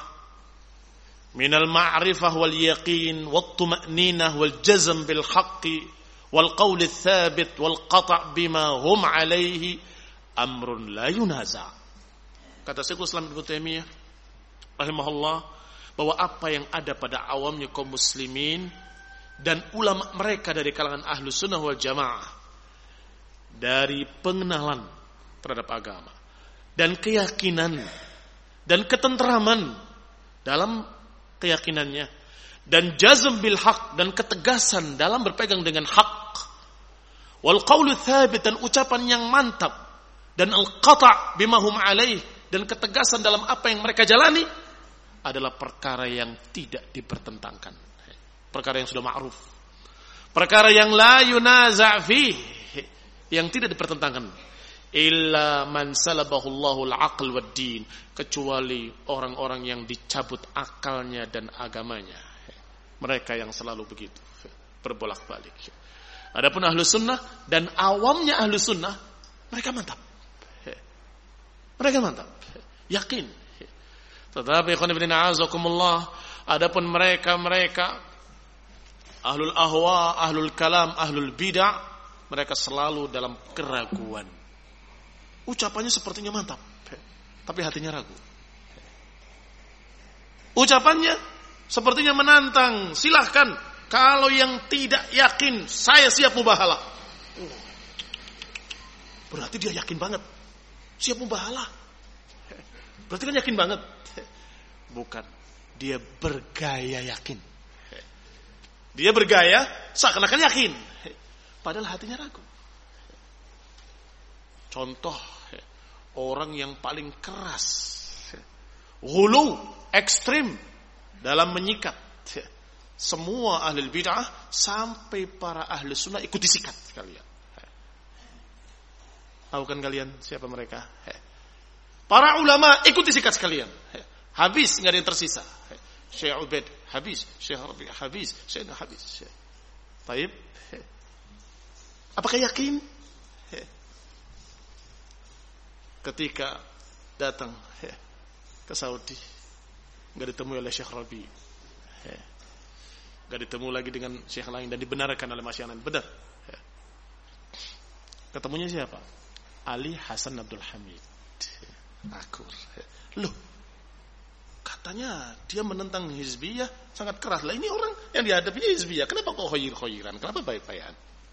minal ma'rifah wal yaqin wat tuma'ninah wal jazm bil haqqi wal qaul tsabit wal qata' bima hum alaihi amrun la yunaza. Kata Syekhul Islam Ibnu Taimiyah rahimahullah, bahwa apa yang ada pada awamnya kaum muslimin dan ulama mereka dari kalangan Ahlus Sunnah wal Jamaah dari pengenalan terhadap agama dan keyakinan dan ketenteraman dalam keyakinannya dan jazm bil haq dan ketegasan dalam berpegang dengan hak, wal qaulu tsabit dan ucapan yang mantap, dan al qata' bima hum alaih dan ketegasan dalam apa yang mereka jalani adalah perkara yang tidak dipertentangkan, perkara yang sudah ma'ruf, perkara yang la yunaza' fih, yang tidak dipertentangkan. Illa man salabahullahu al-aql wad din, kecuali orang-orang yang dicabut akalnya dan agamanya. Mereka yang selalu begitu, berbolak-balik. Adapun ahlu sunnah dan awamnya ahlu sunnah, mereka mantap, yakin. Tetapi ikhwan fillah azakumullah, adapun mereka ahlul ahwa, ahlul kalam, ahlul bid'ah, mereka selalu dalam keraguan. Ucapannya sepertinya mantap, tapi hatinya ragu. Ucapannya sepertinya menantang, silahkan. Kalau yang tidak yakin, saya siap mubahalah. Berarti dia yakin banget, siap mubahalah. Berarti kan yakin banget. Bukan, dia bergaya yakin. Dia bergaya seakan-akan yakin, padahal hatinya ragu. Contoh, orang yang paling keras, ghulu, ekstrim dalam menyikat semua ahli bid'ah, sampai para ahli sunnah ikut disikat sekalian. Tahu kan kalian siapa mereka? Para ulama ikut disikat sekalian. Habis, nggak ada yang tersisa. Syekh Ubaid habis, Syekh Rabi habis, Syekh habis. Baik. Apakah yakin? Ketika datang ke Saudi, nggak ditemui oleh Syekh Rabi, nggak ditemu lagi dengan Syekh lain dan dibenarkan oleh masyarakat lain. Benar. Ketemunya siapa? Ali Hasan Abdul Hamid. Akur. Loh, katanya dia menentang hizbiyah sangat keras. Lah ini orang yang dihadapinya hizbiyah, kenapa kok khoyir-khoyiran? Kenapa baik-baikan?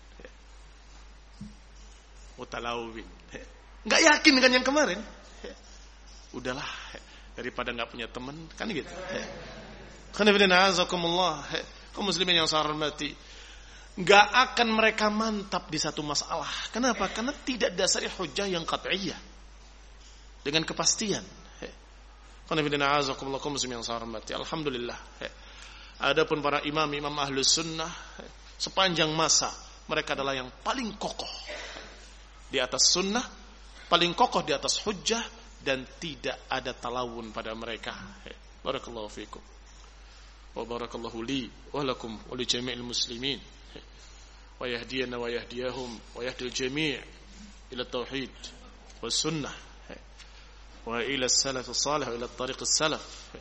Mutalawin. Nggak yakin dengan yang kemarin. Udahlah, daripada nggak punya teman, kan gitu. Khonifidina azakumullah, kaum muslimin yang saya hormati, nggak akan mereka mantap di satu masalah. Kenapa? Karena tidak dasari hujah yang qat'iyah dengan kepastian. Khonifidina azakumullah, kaum muslimin yang saya hormati, alhamdulillah. Adapun para imam ahlus sunnah sepanjang masa, mereka adalah yang paling kokoh di atas sunnah, paling kokoh di atas hujjah, dan tidak ada talawun pada mereka. Barakallahu fikum wa barakallahu li wa lakum wa li jami'il muslimin wa yahdiyana wa yahdiyahum wa yahdil jami' ila tauhid was sunnah wa ila salaf salih wa ila tariq salaf.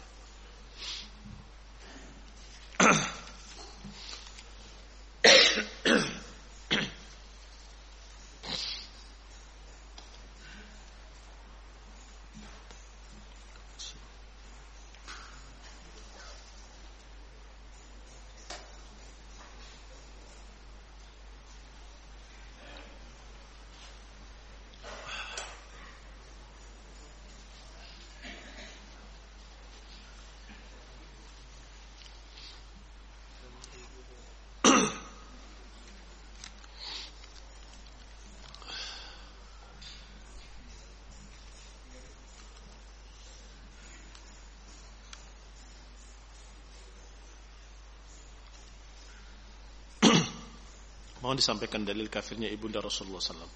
Mohon disampaikan dalil kafirnya ibunda Rasulullah SAW.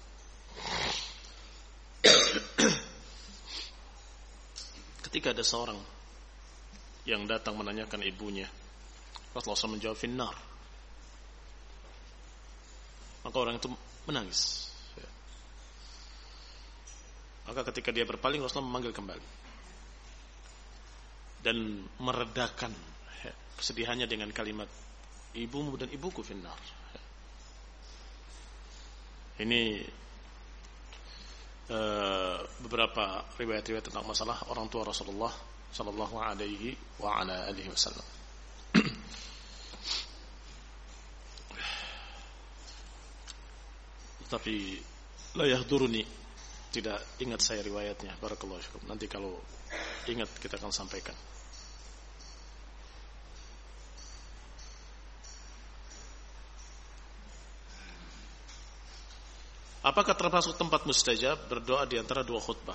Ketika ada seorang yang datang menanyakan ibunya, Rasulullah SAW menjawab finnar. Maka orang itu menangis. Maka ketika dia berpaling, Rasulullah memanggil kembali dan meredakan kesedihannya dengan kalimat ibumu dan ibuku finnar. Ini beberapa riwayat-riwayat tentang masalah orang tua Rasulullah sallallahu alaihi wa ala alihi wasallam. Tapi la yahduruni, tidak ingat saya riwayatnya. Barakallahu fikum. Nanti kalau ingat kita akan sampaikan. Apakah termasuk tempat mustajab berdoa di antara dua khutbah?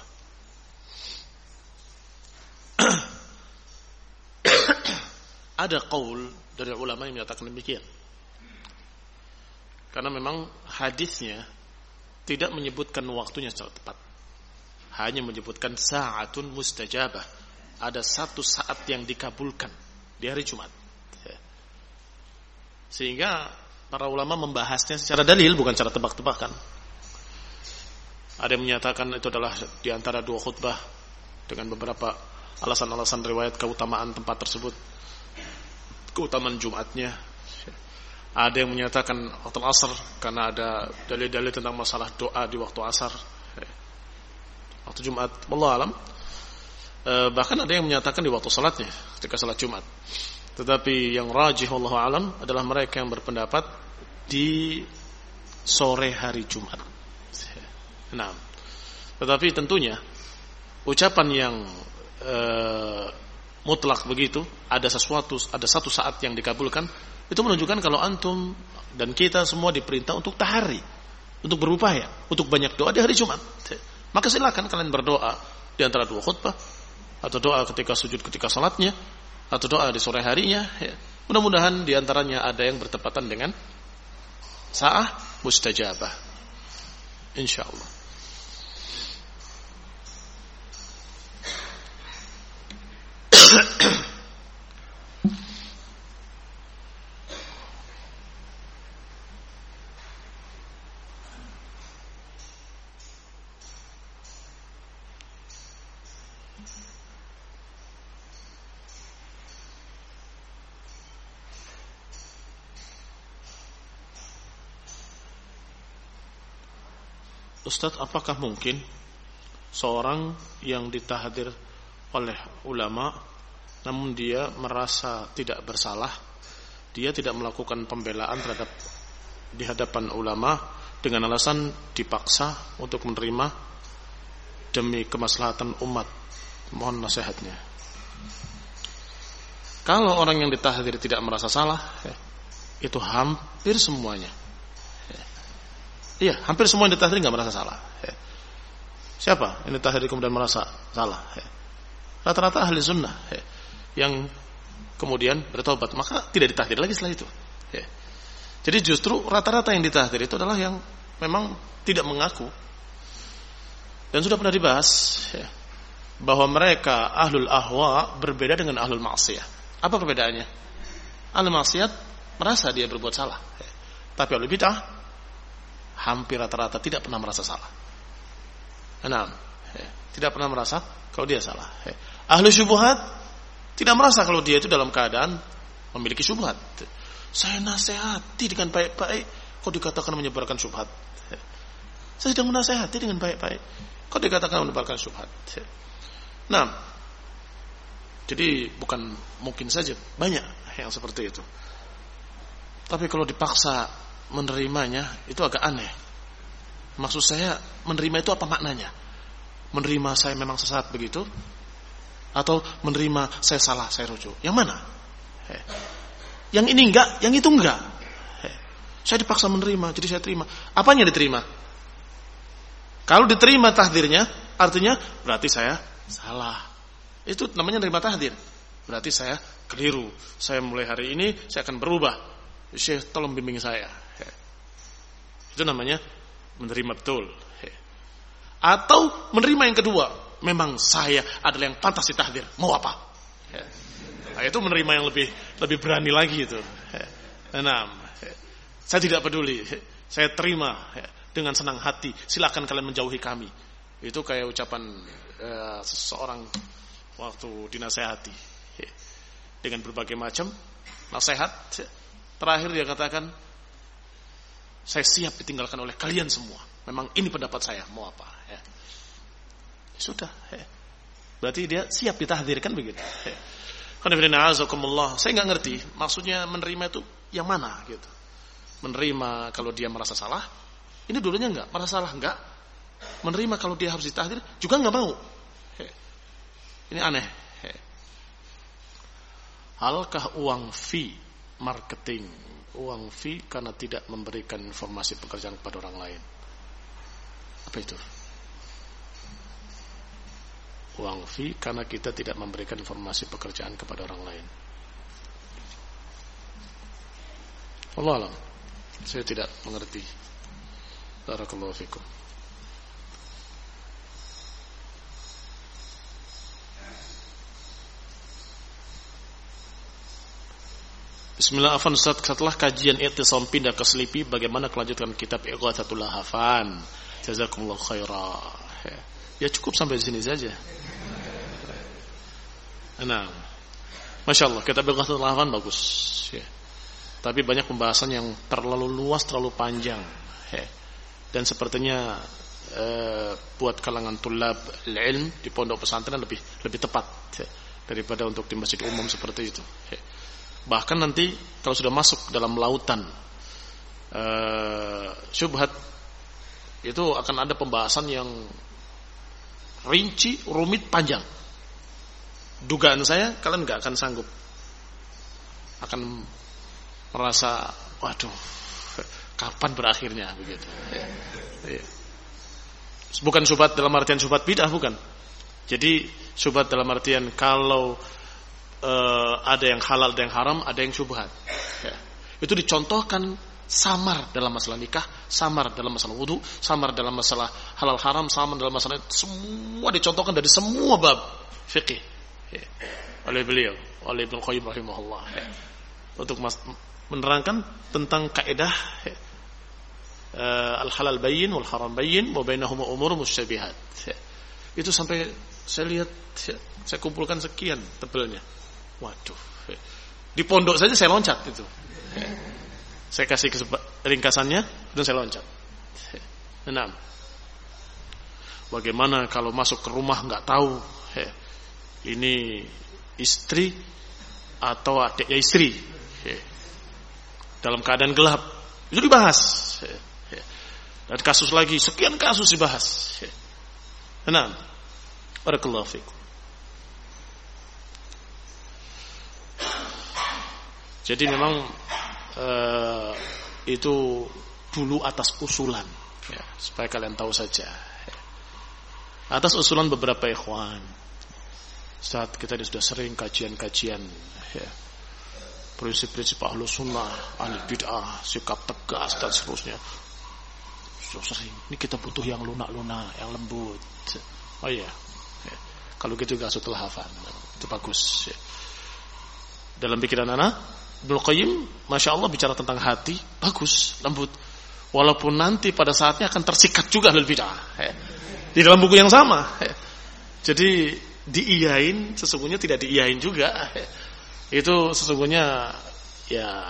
Ada qaul dari ulama yang menyatakan demikian. Karena memang hadisnya tidak menyebutkan waktunya secara tepat. Hanya menyebutkan sa'atun mustajabah. Ada satu saat yang dikabulkan di hari Jumat. Sehingga para ulama membahasnya secara dalil, bukan secara tebak-tebakan. Ada yang menyatakan itu adalah di antara dua khutbah dengan beberapa alasan-alasan riwayat keutamaan tempat tersebut, keutamaan Jumatnya. Ada yang menyatakan waktu asar karena ada dalil-dalil tentang masalah doa di waktu asar, waktu Jumat. Wallahu alam. Bahkan ada yang menyatakan di waktu salatnya ketika salat Jumat. Tetapi yang rajih wallahu alam adalah mereka yang berpendapat di sore hari Jumat. Nah, tetapi tentunya ucapan yang mutlak begitu, ada satu saat yang dikabulkan, itu menunjukkan kalau antum dan kita semua diperintah untuk tahari, untuk berupaya, untuk banyak doa di hari Jumat. Maka silakan kalian berdoa di antara dua khutbah, atau doa ketika sujud ketika salatnya, atau doa di sore harinya. Mudah-mudahan di antaranya ada yang bertepatan dengan sa'ah mustajabah, insyaallah. Ustadz, apakah mungkin seorang yang ditahdir oleh ulama namun dia merasa tidak bersalah, dia tidak melakukan pembelaan terhadap di hadapan ulama dengan alasan dipaksa untuk menerima demi kemaslahatan umat? Mohon nasihatnya. Kalau orang yang ditahdir tidak merasa salah, itu hampir semuanya. Iya, hampir semua yang ditahdir nggak merasa salah. Siapa yang ditahdir kemudian merasa salah? Rata-rata ahli sunnah yang kemudian bertobat, maka tidak ditahdir lagi setelah itu. Jadi justru rata-rata yang ditahdir itu adalah yang memang tidak mengaku. Dan sudah pernah dibahas bahwa mereka ahlul ahwa berbeda dengan ahlul maksiyah. Apa perbedaannya? Ahlul maksiyat merasa dia berbuat salah, tapi ahlul bid'ah hampir rata-rata tidak pernah merasa salah. Tidak pernah merasa kalau dia salah. Ahlu syubhat tidak merasa kalau dia itu dalam keadaan memiliki syubhat. Saya nasihati dengan baik-baik, kok dikatakan menyebarkan syubhat. Saya sedang menasihati dengan baik-baik, kok dikatakan menyebarkan syubhat. Nah, jadi bukan mungkin saja, banyak yang seperti itu. Tapi kalau dipaksa menerimanya itu agak aneh. Maksud saya, menerima itu apa maknanya? Menerima saya memang sesat begitu, atau menerima saya salah, saya rujuk? Yang mana? Yang ini enggak, yang itu enggak. Saya dipaksa menerima, jadi saya terima. Apanya diterima? Kalau diterima tahdirnya, artinya berarti saya salah. Itu namanya menerima tahdir. Berarti saya keliru. Saya mulai hari ini saya akan berubah. Syekh, tolong bimbing saya. Itu namanya menerima betul. Atau menerima yang kedua, memang saya adalah yang pantas ditahdir, mau apa? Nah, itu menerima yang lebih berani lagi itu. Nah, saya tidak peduli, saya terima dengan senang hati. Silakan kalian menjauhi kami. Itu kayak ucapan seseorang waktu dinasehati dengan berbagai macam nasihat. Terakhir dia katakan, Saya siap ditinggalkan oleh kalian semua. Memang ini pendapat saya, mau apa? Ya. Sudah. Berarti dia siap ditahdirkan begitu. Saya nggak ngerti maksudnya menerima itu yang mana gitu. Menerima kalau dia merasa salah, ini dulunya nggak merasa salah, nggak. Menerima kalau dia harus ditahdir juga nggak mau. Ini aneh. Halkah uang fee marketing, uang fee karena tidak memberikan informasi pekerjaan kepada orang lain? Apa itu? Uang fee karena kita tidak memberikan informasi pekerjaan kepada orang lain. Wallahu a'lam. Saya tidak mengerti. Barakallahu fikum. Bismillah, afan Ustaz, setelah kajian i'tisam pindah ke Selipi, bagaimana kelanjutan kitab Ighatsatul Lahafan? Jazakumullah khairah. Ya cukup sampai di sini saja. Nah, Masya Allah, kitab Ighatsatul Lahafan bagus. Ya. Tapi banyak pembahasan yang terlalu luas, terlalu panjang. Ya. Dan sepertinya buat kalangan tulab ilm di pondok pesantren lebih tepat ya, daripada untuk di masjid umum seperti itu. Ya. Bahkan nanti kalau sudah masuk dalam lautan syubhat, itu akan ada pembahasan yang rinci, rumit, panjang. Dugaan saya kalian nggak akan sanggup, akan merasa waduh kapan berakhirnya begitu. Bukan syubhat dalam artian syubhat bid'ah, bukan. Jadi syubhat dalam artian kalau ada yang halal, ada yang haram, ada yang syubhat. Ya. Itu dicontohkan samar dalam masalah nikah, samar dalam masalah wudu, samar dalam masalah halal haram, samar dalam masalah semua dicontohkan dari semua bab fikih ya, oleh beliau, oleh Ibnu Qayyim rahimahullah ya, untuk menerangkan tentang kaidah ya, al halal bayyin wal haram bayyin wa bainahuma umur musytabihat. Ya. Itu sampai saya lihat ya, saya kumpulkan sekian tebelnya. Waduh, di pondok saja saya loncat itu. Saya kasih ringkasannya dan saya loncat. Nah, bagaimana kalau masuk ke rumah nggak tahu ini istri atau adiknya istri dalam keadaan gelap, itu dibahas. Dan kasus lagi, sekian kasus dibahas. Nah, barakallahu fikum. Jadi memang itu dulu atas usulan ya, supaya kalian tahu saja ya. Atas usulan beberapa ikhwan saat kita sudah sering kajian-kajian ya, prinsip-prinsip ahlus sunnah, ahli bid'ah, sikap tegas dan seterusnya. Sudah sering. Ini kita butuh yang lunak-lunak, yang lembut. Oh iya ya. Kalau gitu Ighatsatul Lahafan itu bagus ya. Dalam pikiran anak Ibnu Qayyim, Masya Allah bicara tentang hati, bagus, lembut. Walaupun nanti pada saatnya akan tersikat juga ahlul bid'ah. Di dalam buku yang sama. Jadi diiyain, sesungguhnya tidak diiyain juga. Itu sesungguhnya ya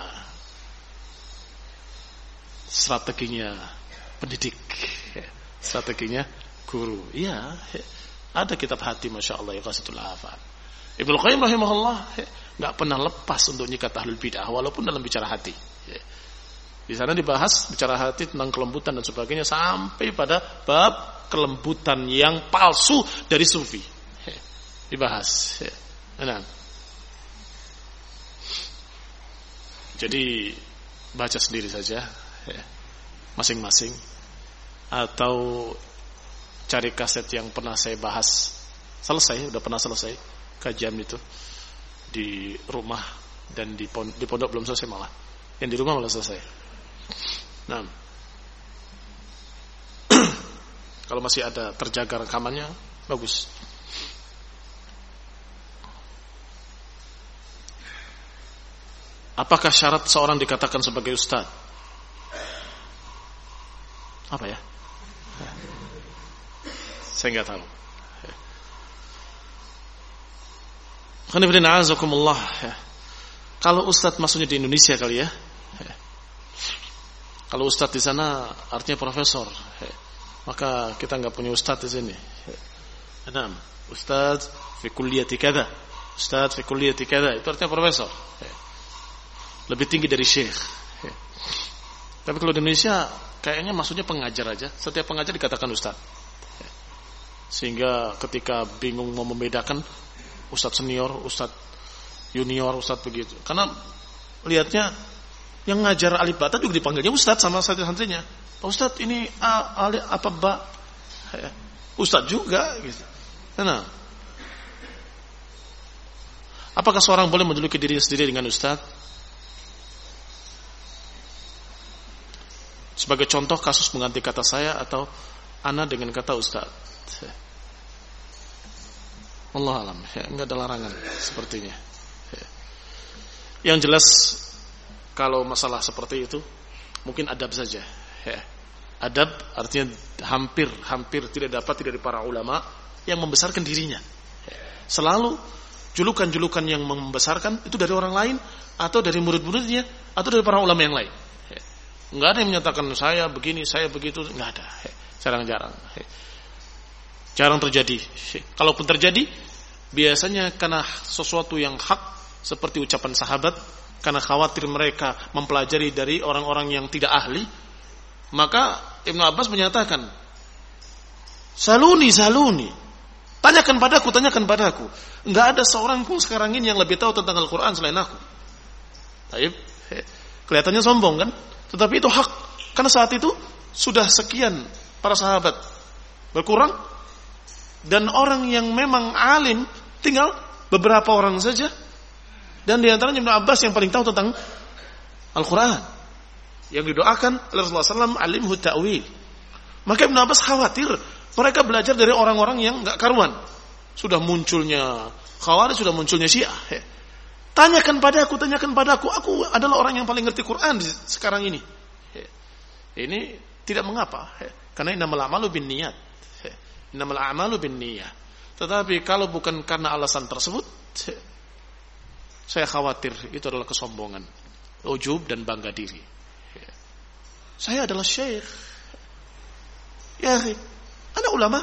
strateginya pendidik, strateginya guru. Iya, ada kitab hati Masya Allah Ighatsatul Lahafan. Ibnu Qayyim rahimahullah nggak pernah lepas untuk nyikat ahlul bid'ah walaupun dalam bicara hati. Di sana dibahas bicara hati tentang kelembutan dan sebagainya sampai pada bab kelembutan yang palsu dari sufi. Dibahas. Nah. Jadi baca sendiri saja masing-masing atau cari kaset yang pernah saya bahas udah pernah selesai kajian itu di rumah dan di pondok belum selesai malah. Yang di rumah malah selesai. Nah, kalau masih ada terjaga rekamannya bagus. Apakah syarat seorang dikatakan sebagai ustaz? Apa ya? Saya nggak tahu. Kalau ustadz maksudnya di Indonesia kali ya. Kalau ustadz di sana artinya profesor, maka kita nggak punya ustadz di sini. Nah, ustadz fi kulliyati kada, ustadz fi kulliyati kada, itu artinya profesor. Lebih tinggi dari syekh. Tapi kalau di Indonesia kayaknya maksudnya pengajar aja. Setiap pengajar dikatakan ustadz. Sehingga ketika bingung mau membedakan ustadz senior, ustadz junior, ustadz begitu. Karena lihatnya yang ngajar alif bata juga dipanggilnya ustadz sama santri-santrinya. Pak ustadz ini alif apa ba? Ustadz juga gitu. Nah, apakah seorang boleh menjuluki dirinya sendiri dengan ustadz? Sebagai contoh kasus mengganti kata saya atau ana dengan kata ustadz. Allah alam, enggak ada larangan sepertinya. Yang jelas kalau masalah seperti itu mungkin adab saja. Adab artinya hampir tidak dapat dari para ulama yang membesarkan dirinya. Selalu julukan-julukan yang membesarkan itu dari orang lain atau dari murid-muridnya atau dari para ulama yang lain. Enggak ada yang menyatakan saya begini, saya begitu, enggak ada. Jarang-jarang. Jarang terjadi. Kalaupun terjadi biasanya karena sesuatu yang hak seperti ucapan sahabat, karena khawatir mereka mempelajari dari orang-orang yang tidak ahli, maka Ibnu Abbas menyatakan, saluni, tanyakan padaku. Enggak ada seorang pun sekarang ini yang lebih tahu tentang Al-Quran selain aku. Taib, kelihatannya sombong kan? Tetapi itu hak, karena saat itu sudah sekian para sahabat berkurang, dan orang yang memang alim tinggal beberapa orang saja. Dan di antaranya Ibnu Abbas yang paling tahu tentang Al-Quran, yang didoakan oleh Rasulullah SAW, alimhu ta'wil. Maka Ibnu Abbas khawatir mereka belajar dari orang-orang yang gak karuan. Sudah munculnya Khawarij, sudah munculnya Syiah. Tanyakan padaku. Aku adalah orang yang paling ngerti Quran sekarang ini. Ini tidak mengapa, karena innamal a'malu binniyat. Innamal a'malu binniyah. Tetapi kalau bukan karena alasan tersebut, saya khawatir itu adalah kesombongan, ujub dan bangga diri. Saya adalah syekh. Ya, ana ulama.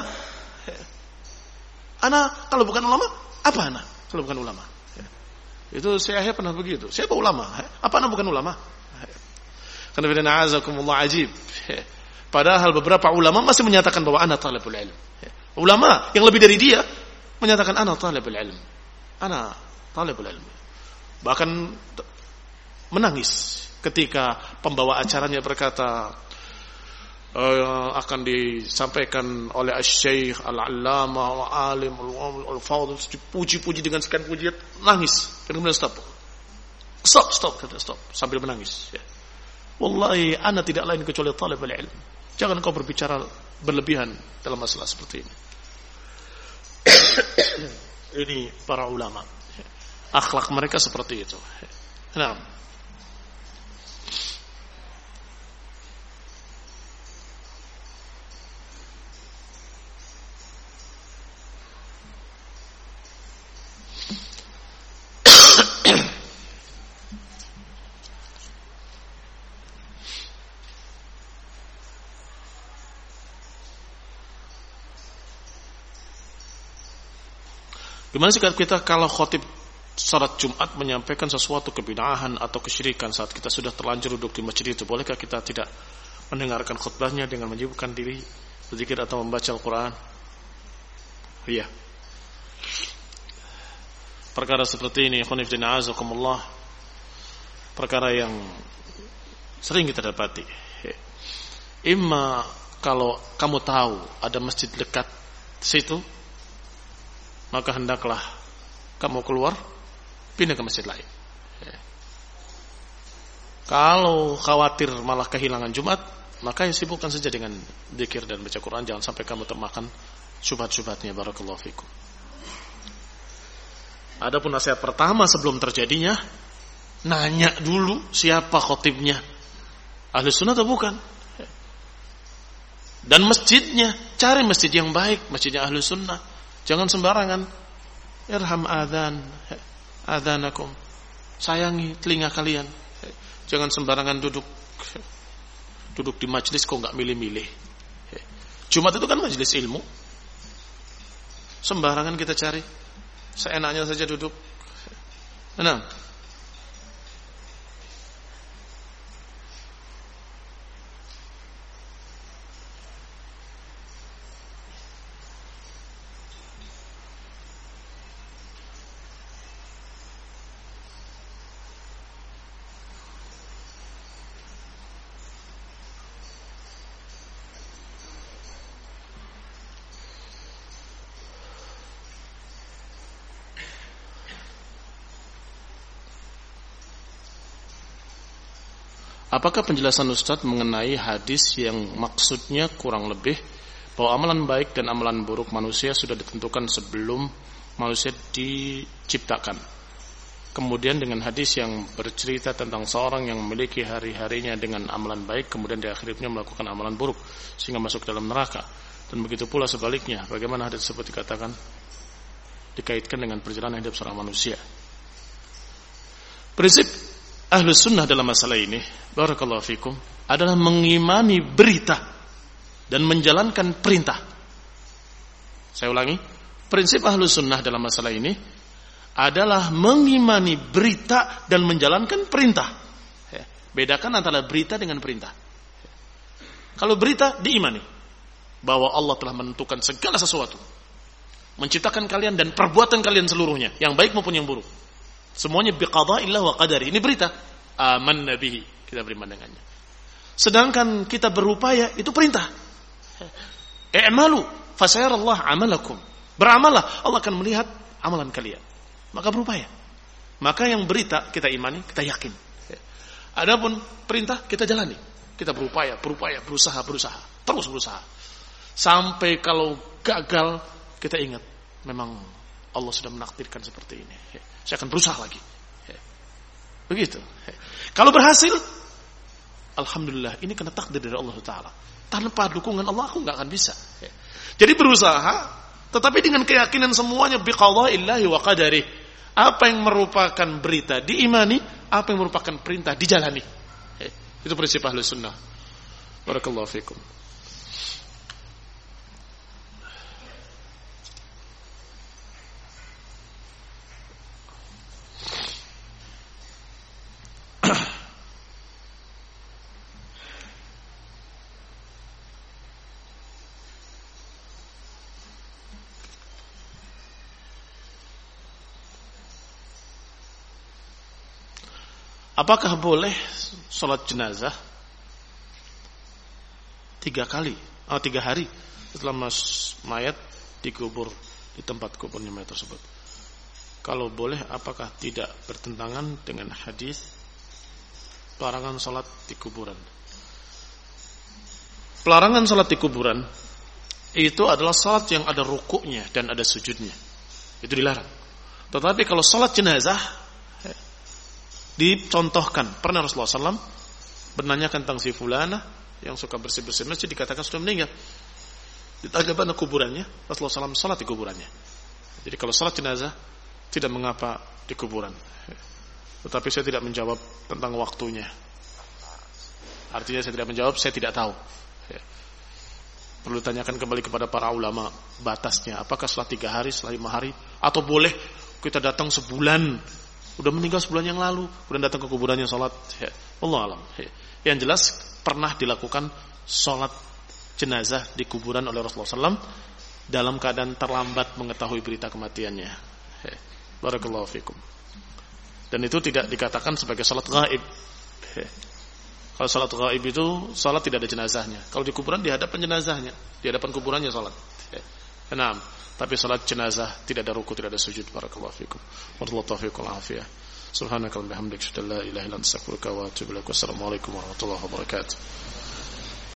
Ana kalau bukan ulama, apa ana? Kalau bukan ulama. Itu saya pernah begitu. Siapa ulama? Apa ana bukan ulama? Karena bidana azakumullah ajib. Padahal beberapa ulama masih menyatakan bahwa ana talibul ilm. Ulama yang lebih dari dia menyatakan ana talibul ilm. Ana talibul ilm. Bahkan menangis ketika pembawa acaranya berkata akan disampaikan oleh Asy-Syaikh Al-Allamah Al-Alim Al-Fadhil, puji-puji dengan sekian pujian, nangis. Kemudian stop sambil menangis. Wallahi ana tidak lain kecuali talibul ilm. Jangan kau berbicara berlebihan dalam masalah seperti ini. Ini para ulama, akhlak mereka seperti itu. Nah, gimana sikap kita kalau khotib salat Jumat menyampaikan sesuatu kebid'ahan atau kesyirikan saat kita sudah terlanjur duduk di masjid itu? Bolehkah kita tidak mendengarkan khutbahnya dengan menyibukkan diri berzikir atau membaca Al-Quran? Iya. Perkara seperti ini, khonifdina azakumullah, perkara yang sering kita dapati. Imma kalau kamu tahu ada masjid dekat situ, maka hendaklah kamu keluar, pindah ke masjid lain. Kalau khawatir malah kehilangan Jumat, maka sibukkan saja dengan zikir dan baca Quran. Jangan sampai kamu termakan syubhat-syubhatnya. Barakallahu fikum. Adapun nasihat pertama sebelum terjadinya, nanya dulu siapa khotibnya, ahli sunnah atau bukan. Dan masjidnya, cari masjid yang baik, masjidnya ahli sunnah. Jangan sembarangan. Irham adzanakum. Sayangi telinga kalian. Jangan sembarangan duduk. Duduk di majelis kok nggak milih-milih. Jumat itu kan majelis ilmu. Sembarangan kita cari. Seenaknya saja duduk. Nah, apakah penjelasan Ustadz mengenai hadis yang maksudnya kurang lebih bahwa amalan baik dan amalan buruk manusia sudah ditentukan sebelum manusia diciptakan. Kemudian dengan hadis yang bercerita tentang seorang yang memiliki hari-harinya dengan amalan baik, kemudian di akhirnya melakukan amalan buruk sehingga masuk dalam neraka. Dan begitu pula sebaliknya, bagaimana hadis tersebut dikatakan dikaitkan dengan perjalanan hidup seorang manusia. Prinsip Ahlus Sunnah dalam masalah ini, barakallahu fikum, adalah mengimani berita dan menjalankan perintah. Saya ulangi, prinsip Ahlus Sunnah dalam masalah ini adalah mengimani berita dan menjalankan perintah. Bedakan antara berita dengan perintah. Kalau berita diimani bahwa Allah telah menentukan segala sesuatu, menciptakan kalian dan perbuatan kalian seluruhnya, yang baik maupun yang buruk. Semuanya biqada'illah wa qadari. Ini berita. Amanna bihi. Kita beriman dengannya. Sedangkan kita berupaya, itu perintah. I'malu fasayarallah amalakum. Beramallah, Allah akan melihat amalan kalian. Maka berupaya. Maka yang berita kita imani, kita yakin. Adapun perintah kita jalani. Kita berupaya, berusaha, terus berusaha. Sampai kalau gagal, kita ingat memang Allah sudah menakdirkan seperti ini. Saya akan berusaha lagi. Begitu. Kalau berhasil, alhamdulillah, ini kena takdir dari Allah Ta'ala. Tanpa dukungan Allah, aku nggak akan bisa. Jadi berusaha, tetapi dengan keyakinan semuanya biqadaillahi wa qadari. Apa yang merupakan berita diimani, apa yang merupakan perintah dijalani. Itu prinsip Ahlus Sunnah. Barakallahu fikum. Apakah boleh sholat jenazah 3 hari setelah mayat dikubur di tempat kuburnya mayat tersebut? Kalau boleh, apakah tidak bertentangan dengan hadis pelarangan sholat di kuburan? Pelarangan sholat di kuburan itu adalah sholat yang ada rukuknya dan ada sujudnya. Itu dilarang. Tetapi kalau sholat jenazah dicontohkan, pernah Rasulullah SAW menanyakan tentang si fulana yang suka bersih-bersih masjid, dikatakan sudah meninggal. Ditanya mana kuburannya, Rasulullah SAW salat di kuburannya. Jadi kalau salat jenazah tidak mengapa di kuburan. Tetapi saya tidak menjawab tentang waktunya. Artinya saya tidak menjawab, saya tidak tahu. Perlu tanyakan kembali kepada para ulama batasnya. Apakah setelah 3 hari, setelah 5 hari, atau boleh kita datang sebulan? Udah meninggal sebulan yang lalu, kemudian datang ke kuburannya sholat. Wallahu a'lam. Yang jelas pernah dilakukan sholat jenazah di kuburan oleh Rasulullah SAW dalam keadaan terlambat mengetahui berita kematiannya. Barakallahu fikum. Dan itu tidak dikatakan sebagai sholat gaib. Kalau sholat gaib itu sholat tidak ada jenazahnya. Kalau di kuburan di hadapan jenazahnya, di hadapan kuburannya sholat. Nah, tapi salat jenazah tidak ada ruku, tidak ada sujud. Barakallahu fikum. Wallahu taufiq wal afiyah. Subhanakallahumma bihamdika, la ilaha illa anta, astaghfiruka wa atubu ilaik. Wassalamu alaikum warahmatullahi wabarakatuh.